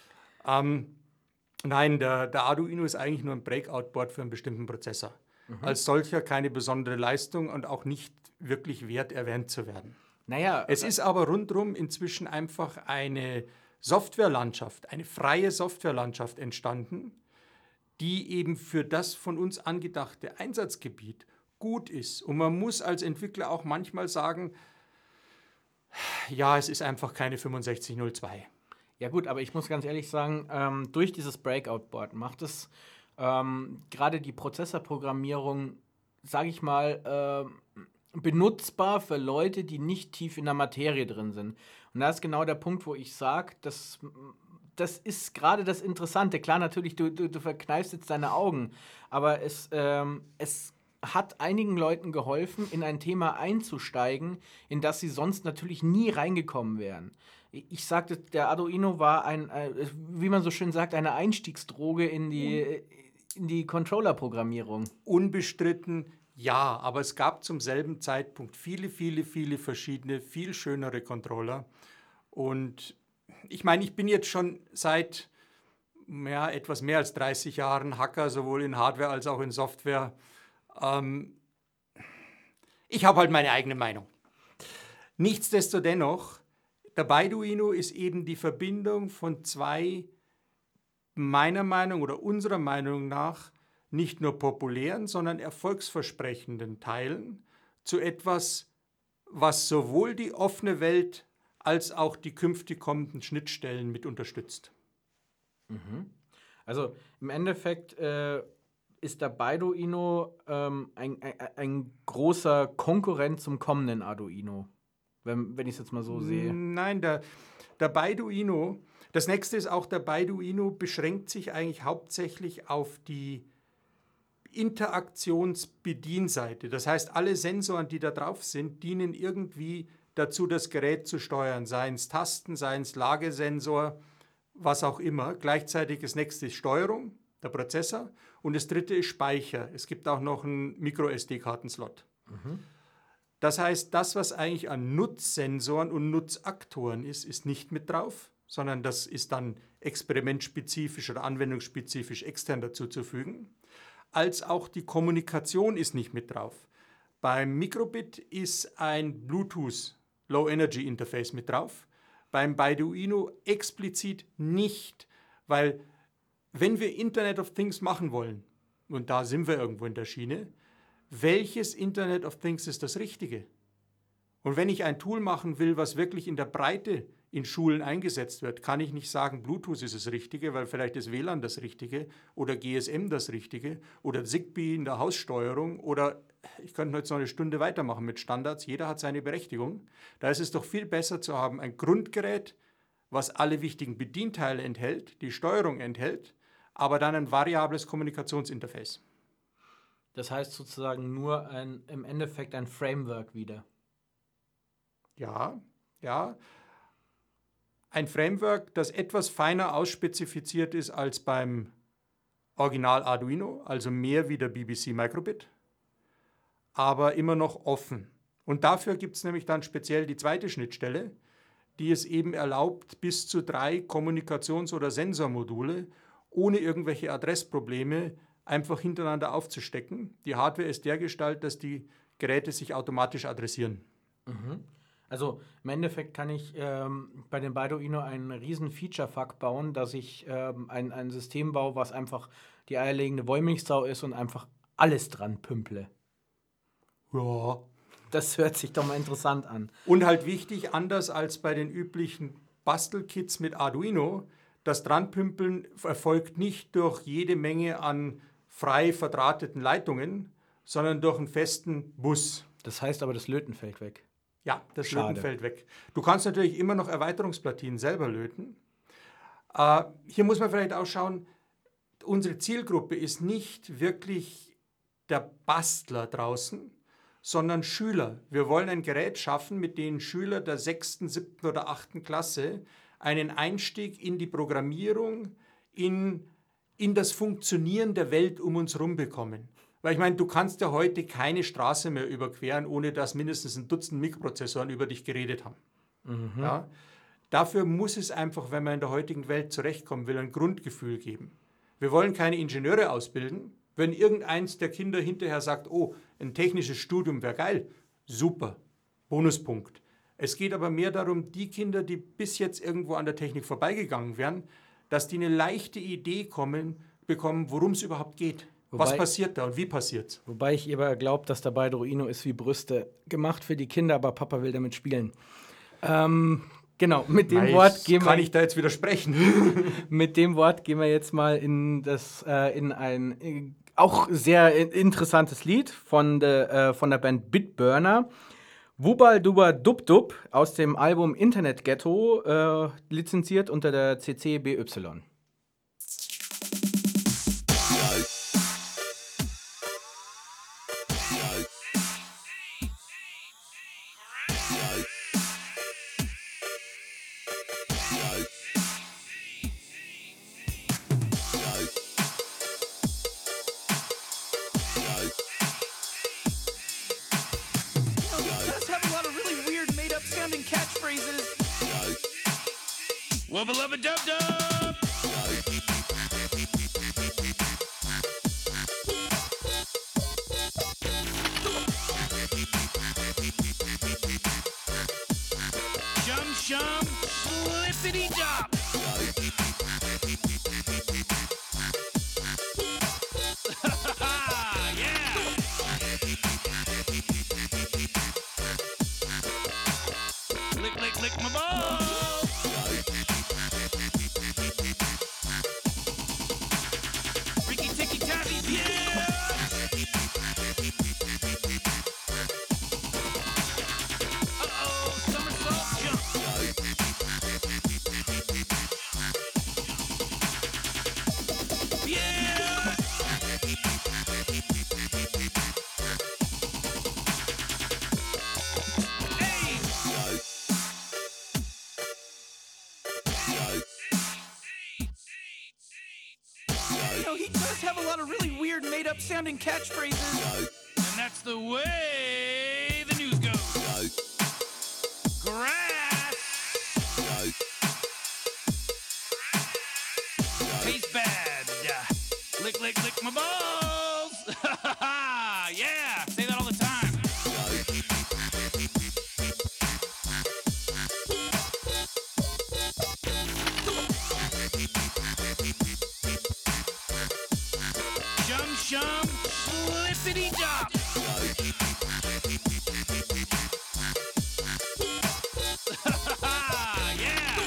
Speaker 7: Nein, der Arduino ist eigentlich nur ein Breakout-Board für einen bestimmten Prozessor. Als solcher keine besondere Leistung und auch nicht wirklich wert, erwähnt zu werden.
Speaker 2: Naja,
Speaker 7: es ist aber rundherum inzwischen einfach eine Softwarelandschaft, eine freie Softwarelandschaft entstanden, die eben für das von uns angedachte Einsatzgebiet gut ist. Und man muss als Entwickler auch manchmal sagen, ja, es ist einfach keine 6502.
Speaker 2: Ja gut, aber ich muss ganz ehrlich sagen, durch dieses Breakout-Board macht es gerade die Prozessorprogrammierung, sage ich mal, benutzbar für Leute, die nicht tief in der Materie drin sind. Und da ist genau der Punkt, wo ich sage, das ist gerade das Interessante. Klar, natürlich, du verkneifst jetzt deine Augen, aber es hat einigen Leuten geholfen, in ein Thema einzusteigen, in das sie sonst natürlich nie reingekommen wären. Ich sagte, der Arduino war wie man so schön sagt, eine Einstiegsdroge in die Controller-Programmierung.
Speaker 7: Unbestritten, ja, aber es gab zum selben Zeitpunkt viele verschiedene, viel schönere Controller. Und ich meine, ich bin jetzt schon seit etwas mehr als 30 Jahren Hacker, sowohl in Hardware als auch in Software. Ich habe halt meine eigene Meinung. Nichtsdestotrotz, der Baiduino ist eben die Verbindung von zwei, meiner Meinung oder unserer Meinung nach, nicht nur populären, sondern erfolgsversprechenden Teilen zu etwas, was sowohl die offene Welt als auch die künftig kommenden Schnittstellen mit unterstützt.
Speaker 2: Also im Endeffekt ist der Baiduino ein großer Konkurrent zum kommenden Arduino, wenn ich es jetzt mal so sehe.
Speaker 7: Nein, der Baiduino, das nächste ist auch, der Baiduino beschränkt sich eigentlich hauptsächlich auf die Interaktionsbedienseite. Das heißt, alle Sensoren, die da drauf sind, dienen irgendwie dazu, das Gerät zu steuern, seien es Tasten, seien es Lagesensor, was auch immer. Gleichzeitig das nächste ist Steuerung, der Prozessor, und das dritte ist Speicher. Es gibt auch noch einen Micro-SD-Kartenslot. Das heißt, das, was eigentlich an Nutzsensoren und Nutzaktoren ist nicht mit drauf, sondern das ist dann experimentspezifisch oder anwendungsspezifisch extern dazuzufügen. Als auch die Kommunikation ist nicht mit drauf. Beim Microbit ist ein Bluetooth Low Energy Interface mit drauf. Beim Baiduino explizit nicht, weil wenn wir Internet of Things machen wollen, und da sind wir irgendwo in der Schiene, welches Internet of Things ist das Richtige? Und wenn ich ein Tool machen will, was wirklich in der Breite in Schulen eingesetzt wird, kann ich nicht sagen, Bluetooth ist das Richtige, weil vielleicht ist WLAN das Richtige oder GSM das Richtige oder Zigbee in der Haussteuerung oder ich könnte jetzt noch eine Stunde weitermachen mit Standards. Jeder hat seine Berechtigung. Da ist es doch viel besser zu haben, ein Grundgerät, was alle wichtigen Bedienteile enthält, die Steuerung enthält, aber dann ein variables Kommunikationsinterface.
Speaker 2: Das heißt sozusagen nur im Endeffekt ein Framework wieder.
Speaker 7: Ja. Ein Framework, das etwas feiner ausspezifiziert ist als beim Original Arduino, also mehr wie der BBC Microbit, aber immer noch offen. Und dafür gibt es nämlich dann speziell die zweite Schnittstelle, die es eben erlaubt, bis zu 3 Kommunikations- oder Sensormodule ohne irgendwelche Adressprobleme einfach hintereinander aufzustecken. Die Hardware ist dergestalt, dass die Geräte sich automatisch adressieren.
Speaker 2: Also im Endeffekt kann ich bei dem Baiduino einen riesen Feature-Fuck bauen, dass ich ein System baue, was einfach die eierlegende Wollmilchsau ist und einfach alles dran pümple.
Speaker 7: Ja.
Speaker 2: Das hört sich doch mal interessant an.
Speaker 7: Und halt wichtig, anders als bei den üblichen Bastelkits mit Arduino, das Dranpümpeln erfolgt nicht durch jede Menge an frei verdrahteten Leitungen, sondern durch einen festen Bus.
Speaker 2: Das heißt aber, das Löten fällt weg.
Speaker 7: Ja, das
Speaker 2: Schade.
Speaker 7: Löten fällt weg. Du kannst natürlich immer noch Erweiterungsplatinen selber löten. Hier muss man vielleicht auch schauen, unsere Zielgruppe ist nicht wirklich der Bastler draußen, sondern Schüler. Wir wollen ein Gerät schaffen, mit dem Schüler der 6., 7. oder 8. Klasse einen Einstieg in die Programmierung, in das Funktionieren der Welt um uns herum bekommen. Weil ich meine, du kannst ja heute keine Straße mehr überqueren, ohne dass mindestens ein Dutzend Mikroprozessoren über dich geredet haben. Ja? Dafür muss es einfach, wenn man in der heutigen Welt zurechtkommen will, ein Grundgefühl geben. Wir wollen keine Ingenieure ausbilden. Wenn irgendeins der Kinder hinterher sagt, oh, ein technisches Studium wäre geil, super, Bonuspunkt. Es geht aber mehr darum, die Kinder, die bis jetzt irgendwo an der Technik vorbeigegangen wären, dass die eine leichte Idee bekommen, worum es überhaupt geht. Was passiert da und wie passiert's?
Speaker 2: Wobei ich aber glaube, dass dabei Arduino ist wie Brüste. Gemacht für die Kinder, aber Papa will damit spielen. Genau, mit dem Wort gehen wir...
Speaker 7: Kann ich da jetzt widersprechen?
Speaker 2: Mit dem Wort gehen wir jetzt mal in ein auch sehr interessantes Lied von der Band Bitburner. Wubal Duba Dub Dub aus dem Album Internet Ghetto, lizenziert unter der CC BY.
Speaker 10: Wubba lubba dub dub. Shum shum, flippity dop. Yeah. Lick lick lick my balls. Sounding catchphrases, and that's the way the news goes. Grass tastes bad. Lick, lick, lick my balls. Yeah, say that all the time. Shum, flippity dop. Yeah.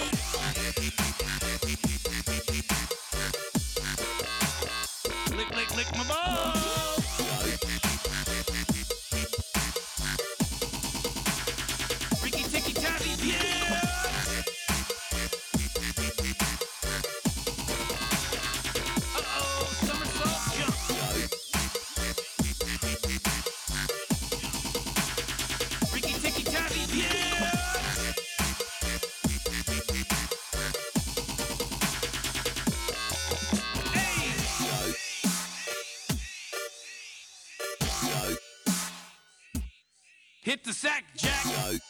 Speaker 10: Lick, lick, lick my balls. Ricky ticky tappy, yeah. Hit the sack, Jack.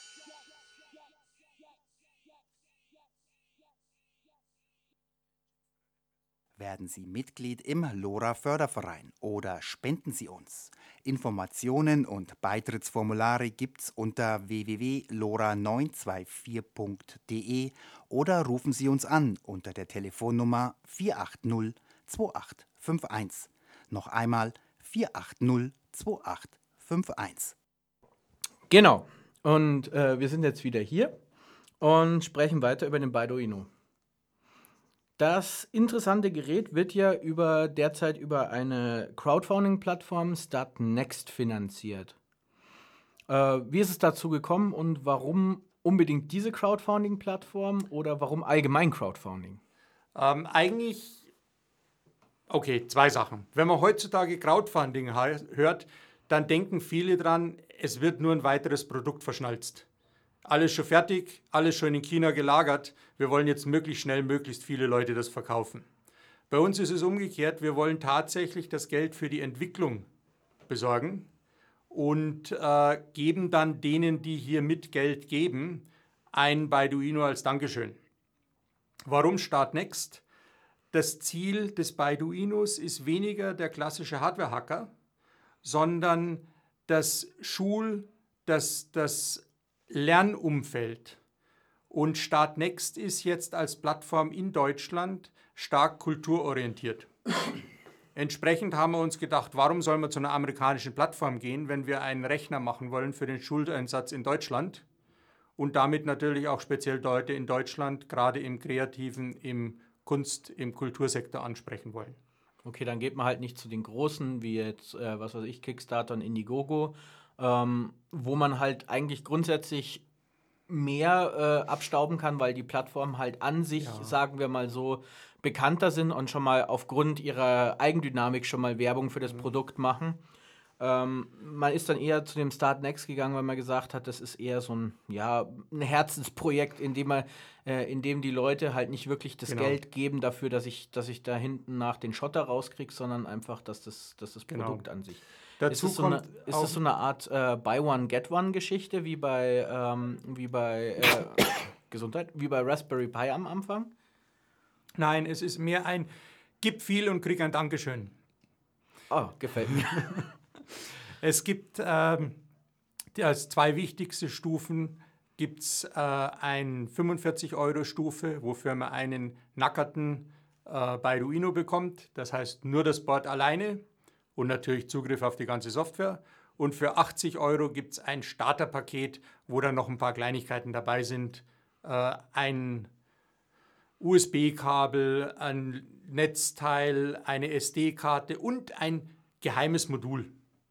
Speaker 13: Werden Sie Mitglied im LoRa-Förderverein oder spenden Sie uns. Informationen und Beitrittsformulare gibt's unter www.lora924.de oder rufen Sie uns an unter der Telefonnummer 480 2851. Noch einmal 480 2851.
Speaker 2: Genau. Und wir sind jetzt wieder hier und sprechen weiter über den Arduino. Das interessante Gerät wird ja derzeit über eine Crowdfunding-Plattform Startnext finanziert. Wie ist es dazu gekommen und warum unbedingt diese Crowdfunding-Plattform oder warum allgemein Crowdfunding?
Speaker 7: Okay, zwei Sachen. Wenn man heutzutage Crowdfunding hört, dann denken viele dran, es wird nur ein weiteres Produkt verschnalzt. Alles schon fertig, alles schon in China gelagert. Wir wollen jetzt möglichst schnell, möglichst viele Leute das verkaufen. Bei uns ist es umgekehrt. Wir wollen tatsächlich das Geld für die Entwicklung besorgen und geben dann denen, die hier mit Geld geben, ein Baiduino als Dankeschön. Warum Start Next? Das Ziel des Baiduinos ist weniger der klassische Hardware-Hacker, sondern das Lernumfeld. Und Start Next ist jetzt als Plattform in Deutschland stark kulturorientiert. Entsprechend haben wir uns gedacht, warum sollen wir zu einer amerikanischen Plattform gehen, wenn wir einen Rechner machen wollen für den Schuleinsatz in Deutschland und damit natürlich auch speziell Leute in Deutschland, gerade im Kreativen, im Kunst-, im Kultursektor ansprechen wollen.
Speaker 2: Okay, dann geht man halt nicht zu den Großen, wie jetzt, was weiß ich, Kickstarter und Indiegogo, wo man halt eigentlich grundsätzlich mehr abstauben kann, weil die Plattformen halt an sich, sagen wir mal so, bekannter sind und schon mal aufgrund ihrer Eigendynamik schon mal Werbung für das Produkt machen. Man ist dann eher zu dem Start Next gegangen, weil man gesagt hat, das ist eher so ein Herzensprojekt, in dem die Leute halt nicht wirklich das Geld geben dafür, dass ich da hinten nach den Schotter rauskriege, sondern einfach, dass das Produkt an sich. Dazu ist das so eine Art Buy-One-Get-One-Geschichte wie bei Gesundheit, wie bei Raspberry Pi am Anfang?
Speaker 7: Nein, es ist mehr ein Gib viel und krieg ein Dankeschön.
Speaker 2: Oh, gefällt mir.
Speaker 7: Es gibt als zwei wichtigste Stufen gibt es eine 45-Euro-Stufe, wofür man einen nackerten Baiduino bekommt. Das heißt nur das Board alleine und natürlich Zugriff auf die ganze Software. Und für 80 Euro gibt es ein Starterpaket, wo dann noch ein paar Kleinigkeiten dabei sind. Ein USB-Kabel, ein Netzteil, eine SD-Karte und ein geheimes Modul.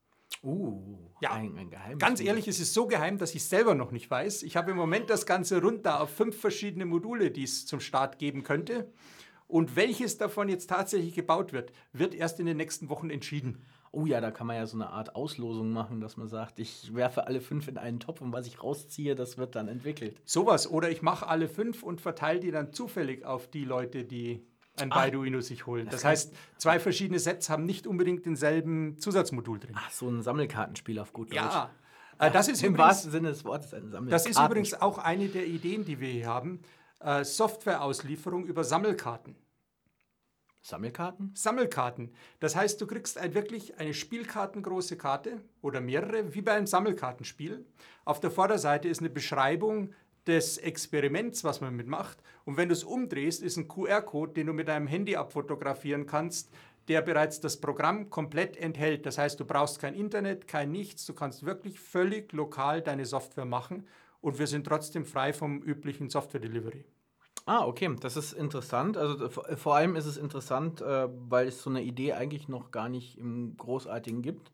Speaker 7: Ja, ein geheimes ganz Modul. Ehrlich, es ist so geheim, dass ich es selber noch nicht weiß. Ich habe im Moment das Ganze runter auf 5 verschiedene Module, die es zum Start geben könnte. Und welches davon jetzt tatsächlich gebaut wird, wird erst in den nächsten Wochen entschieden.
Speaker 2: Oh ja, da kann man ja so eine Art Auslosung machen, dass man sagt, ich werfe alle 5 in einen Topf und was ich rausziehe, das wird dann entwickelt.
Speaker 7: Sowas. Oder ich mache alle 5 und verteile die dann zufällig auf die Leute, die ein Baiduino sich holen. Das heißt, 2 verschiedene Sets haben nicht unbedingt denselben Zusatzmodul drin.
Speaker 2: Ach, so ein Sammelkartenspiel auf gut Deutsch.
Speaker 7: Ja, das ist
Speaker 2: im wahrsten Sinne des Wortes ein Sammelkartenspiel.
Speaker 7: Das ist übrigens auch eine der Ideen, die wir hier haben. Softwareauslieferung über Sammelkarten.
Speaker 2: Sammelkarten?
Speaker 7: Sammelkarten. Das heißt, du kriegst wirklich eine spielkartengroße Karte oder mehrere, wie bei einem Sammelkartenspiel. Auf der Vorderseite ist eine Beschreibung des Experiments, was man mitmacht. Und wenn du es umdrehst, ist ein QR-Code, den du mit deinem Handy abfotografieren kannst, der bereits das Programm komplett enthält. Das heißt, du brauchst kein Internet, kein Nichts. Du kannst wirklich völlig lokal deine Software machen. Und wir sind trotzdem frei vom üblichen Software-Delivery.
Speaker 2: Ah, okay, das ist interessant. Also vor allem ist es interessant, weil es so eine Idee eigentlich noch gar nicht im Großartigen gibt.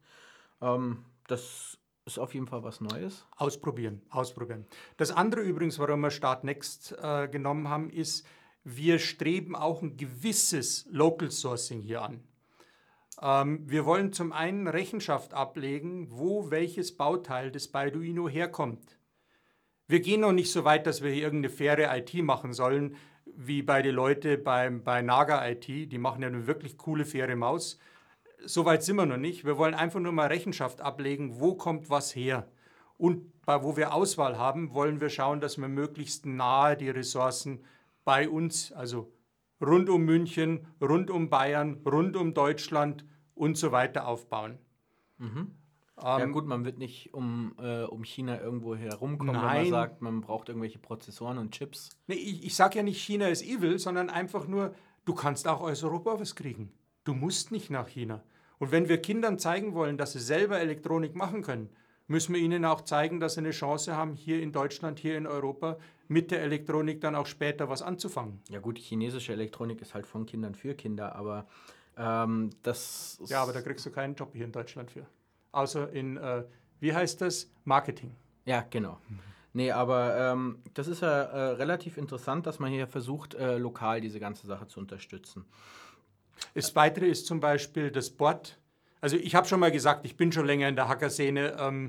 Speaker 2: Das ist auf jeden Fall was Neues.
Speaker 7: Ausprobieren. Das andere übrigens, warum wir Start Next genommen haben, ist, wir streben auch ein gewisses Local Sourcing hier an. Wir wollen zum einen Rechenschaft ablegen, wo welches Bauteil des Baiduino herkommt. Wir gehen noch nicht so weit, dass wir hier irgendeine faire IT machen sollen, wie bei den Leuten bei Naga IT. Die machen ja eine wirklich coole, faire Maus. So weit sind wir noch nicht. Wir wollen einfach nur mal Rechenschaft ablegen, wo kommt was her. Und wo wir Auswahl haben, wollen wir schauen, dass wir möglichst nahe die Ressourcen bei uns, also rund um München, rund um Bayern, rund um Deutschland und so weiter aufbauen.
Speaker 2: Mhm. Ja gut, man wird nicht um China irgendwo herumkommen,
Speaker 7: Nein.
Speaker 2: wenn man sagt, man braucht irgendwelche Prozessoren und Chips.
Speaker 7: Nee, ich sage ja nicht, China ist evil, sondern einfach nur, du kannst auch aus Europa was kriegen. Du musst nicht nach China. Und wenn wir Kindern zeigen wollen, dass sie selber Elektronik machen können, müssen wir ihnen auch zeigen, dass sie eine Chance haben, hier in Deutschland, hier in Europa, mit der Elektronik dann auch später was anzufangen.
Speaker 2: Ja gut, chinesische Elektronik ist halt von Kindern für Kinder, aber das...
Speaker 7: Ja, aber da kriegst du keinen Job hier in Deutschland für. Außer in, wie heißt das? Marketing.
Speaker 2: Ja, genau. Nee, aber das ist ja relativ interessant, dass man hier versucht, lokal diese ganze Sache zu unterstützen.
Speaker 7: Das Weitere ist zum Beispiel das Board. Also ich habe schon mal gesagt, ich bin schon länger in der Hackerszene.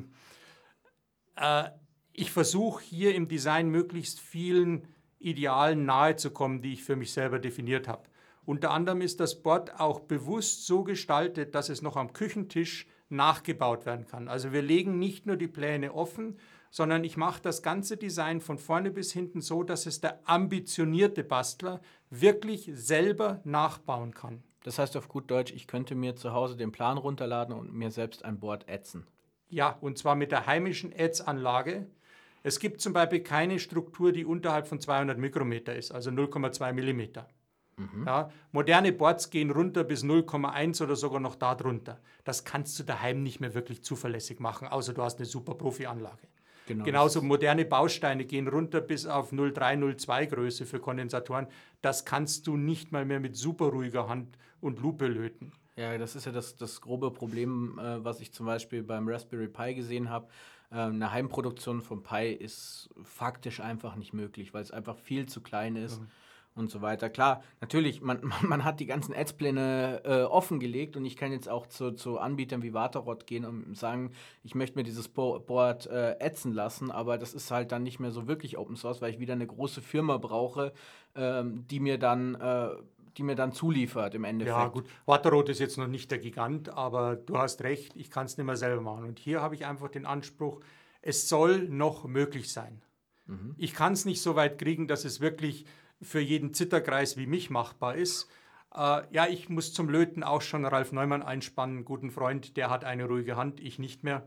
Speaker 7: Ich versuche hier im Design möglichst vielen Idealen nahezukommen, die ich für mich selber definiert habe. Unter anderem ist das Board auch bewusst so gestaltet, dass es noch am Küchentisch nachgebaut werden kann. Also wir legen nicht nur die Pläne offen, sondern ich mache das ganze Design von vorne bis hinten so, dass es der ambitionierte Bastler wirklich selber nachbauen kann.
Speaker 2: Das heißt auf gut Deutsch, ich könnte mir zu Hause den Plan runterladen und mir selbst ein Board ätzen.
Speaker 7: Ja, und zwar mit der heimischen Ätzanlage. Es gibt zum Beispiel keine Struktur, die unterhalb von 200 Mikrometer ist, also 0,2 Millimeter. Ja, moderne Boards gehen runter bis 0,1 oder sogar noch darunter. Das kannst du daheim nicht mehr wirklich zuverlässig machen, außer du hast eine super Profi-Anlage.
Speaker 2: Genau.
Speaker 7: Genauso moderne Bausteine gehen runter bis auf 0,3, 0,2 Größe für Kondensatoren. Das kannst du nicht mal mehr mit super ruhiger Hand und Lupe löten.
Speaker 2: Ja, das ist ja das grobe Problem, was ich zum Beispiel beim Raspberry Pi gesehen habe. Eine Heimproduktion von Pi ist faktisch einfach nicht möglich, weil es einfach viel zu klein ist. Und so weiter. Klar, natürlich, man hat die ganzen Ads-Pläne offengelegt und ich kann jetzt auch zu Anbietern wie Vaterot gehen und sagen, ich möchte mir dieses Board ätzen lassen, aber das ist halt dann nicht mehr so wirklich Open Source, weil ich wieder eine große Firma brauche, die mir dann zuliefert im Endeffekt.
Speaker 7: Ja gut, Vaterot ist jetzt noch nicht der Gigant, aber du hast recht, ich kann es nicht mehr selber machen. Und hier habe ich einfach den Anspruch, es soll noch möglich sein. Ich kann es nicht so weit kriegen, dass es wirklich für jeden Zitterkreis wie mich machbar ist. Ja, ich muss zum Löten auch schon Ralf Neumann einspannen, einen guten Freund, der hat eine ruhige Hand, ich nicht mehr.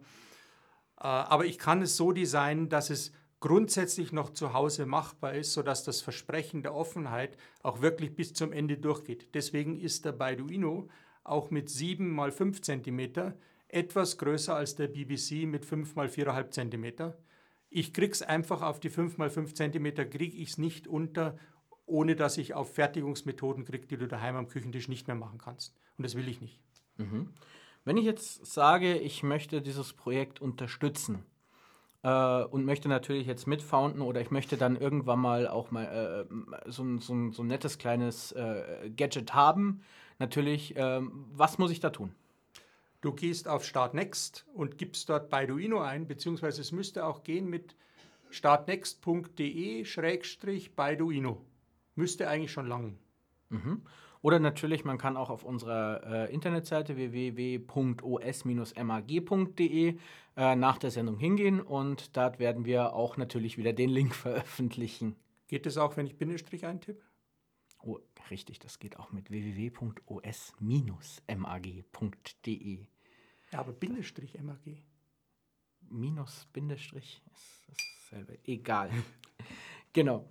Speaker 7: Aber ich kann es so designen, dass es grundsätzlich noch zu Hause machbar ist, sodass das Versprechen der Offenheit auch wirklich bis zum Ende durchgeht. Deswegen ist der Baiduino auch mit 7 x 5 cm etwas größer als der BBC mit 5 x 4,5 cm. Ich krieg's einfach auf die 5 x 5 cm, kriege ich es nicht unter, ohne dass ich auf Fertigungsmethoden kriege, die du daheim am Küchentisch nicht mehr machen kannst. Und das will ich nicht.
Speaker 2: Wenn ich jetzt sage, ich möchte dieses Projekt unterstützen und möchte natürlich jetzt mitfounden oder ich möchte dann irgendwann mal auch mal so ein nettes kleines Gadget haben, natürlich, was muss ich da tun?
Speaker 7: Du gehst auf Start Next und gibst dort Baiduino ein, beziehungsweise es müsste auch gehen mit startnext.de/Baiduino. Müsste eigentlich schon langen.
Speaker 2: Oder natürlich, man kann auch auf unserer Internetseite www.os-mag.de nach der Sendung hingehen und dort werden wir auch natürlich wieder den Link veröffentlichen.
Speaker 7: Geht das auch, wenn ich Bindestrich eintippe?
Speaker 2: Oh, richtig, das geht auch mit www.os-mag.de.
Speaker 7: Ja, aber Bindestrich MAG.
Speaker 2: Bindestrich ist dasselbe. Egal. Genau.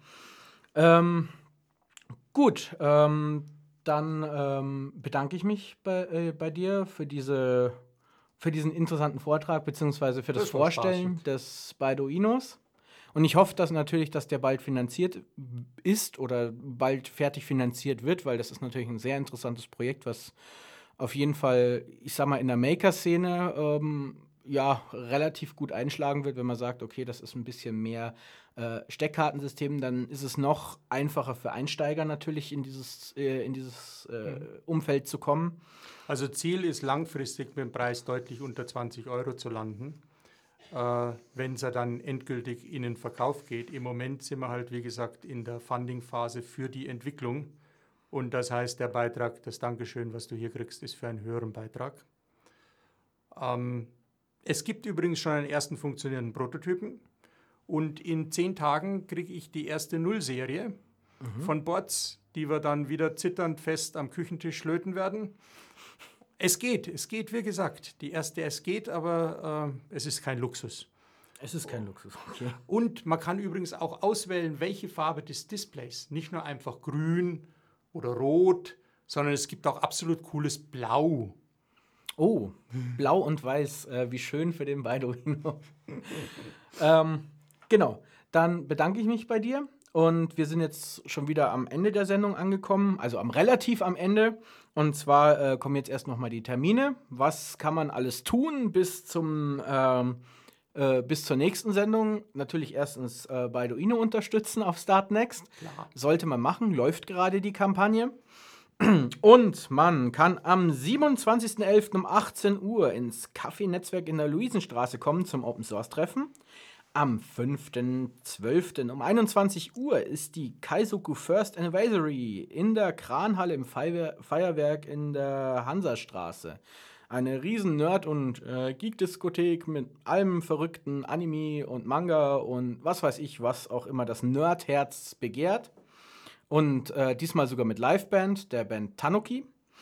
Speaker 2: Gut, dann bedanke ich mich bei dir für diesen interessanten Vortrag beziehungsweise für das Vorstellen des Baiduinos. Und ich hoffe, dass der bald finanziert ist oder bald fertig finanziert wird, weil das ist natürlich ein sehr interessantes Projekt, was auf jeden Fall, ich sag mal, in der Maker-Szene relativ gut einschlagen wird, wenn man sagt, okay, das ist ein bisschen mehr Steckkartensystem, dann ist es noch einfacher für Einsteiger natürlich in dieses Umfeld zu kommen.
Speaker 7: Also Ziel ist langfristig mit dem Preis deutlich unter 20 Euro zu landen, wenn es dann endgültig in den Verkauf geht. Im Moment sind wir halt, wie gesagt, in der Funding-Phase für die Entwicklung und das heißt, der Beitrag, das Dankeschön, was du hier kriegst, ist für einen höheren Beitrag. Es gibt übrigens schon einen ersten funktionierenden Prototypen. Und in 10 Tagen kriege ich die erste Nullserie von Boards, die wir dann wieder zitternd fest am Küchentisch löten werden. Es geht, wie gesagt. Es geht, aber es ist kein Luxus.
Speaker 2: Es ist kein Luxus, okay.
Speaker 7: Und man kann übrigens auch auswählen, welche Farbe des Displays. Nicht nur einfach grün oder rot, sondern es gibt auch absolut cooles Blau.
Speaker 2: Oh, blau und weiß, wie schön für den Baiduino. Genau, dann bedanke ich mich bei dir und wir sind jetzt schon wieder am Ende der Sendung angekommen, also relativ am Ende. Und zwar kommen jetzt erst nochmal die Termine. Was kann man alles tun bis zur nächsten Sendung? Natürlich erstens Baiduino unterstützen auf Start Next.
Speaker 7: Klar.
Speaker 2: Sollte man machen, läuft gerade die Kampagne. Und man kann am 27.11. um 18 Uhr ins Café-Netzwerk in der Luisenstraße kommen zum Open-Source-Treffen. Am 5.12. um 21 Uhr ist die Kaizoku First Anniversary in der Kranhalle im Feuerwerk in der Hansastraße. Eine riesen Nerd- und Geek-Diskothek mit allem verrückten Anime und Manga und was weiß ich, was auch immer das Nerdherz begehrt. Und diesmal sogar mit Liveband, der Band Tanuki.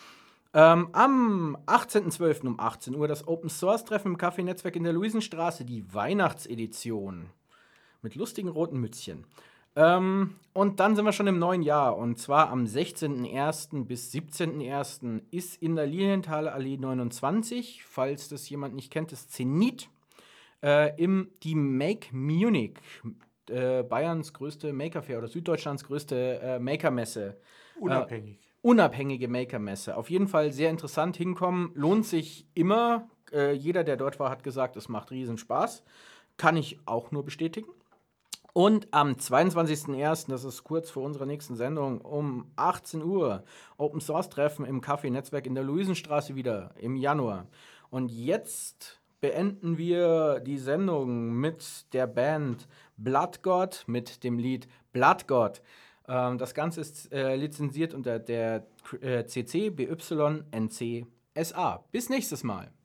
Speaker 2: Am 18.12. um 18 Uhr das Open-Source-Treffen im Café-Netzwerk in der Luisenstraße, die Weihnachtsedition mit lustigen roten Mützchen. Und dann sind wir schon im neuen Jahr. Und zwar am 16.01. bis 17.01. ist in der Lilienthaler Allee 29, falls das jemand nicht kennt, das Zenit, die Make Munich, Bayerns größte Maker-Fair oder Süddeutschlands größte Maker-Messe. Unabhängige Maker-Messe. Auf jeden Fall sehr interessant hinkommen. Lohnt sich immer. Jeder, der dort war, hat gesagt, es macht riesen Spaß. Kann ich auch nur bestätigen. Und am 22.01., das ist kurz vor unserer nächsten Sendung, um 18 Uhr, Open-Source-Treffen im Café-Netzwerk in der Luisenstraße wieder im Januar. Und jetzt beenden wir die Sendung mit der Band Blood God, mit dem Lied Blood God. Das Ganze ist lizenziert unter der CC BY NC SA. Bis nächstes Mal.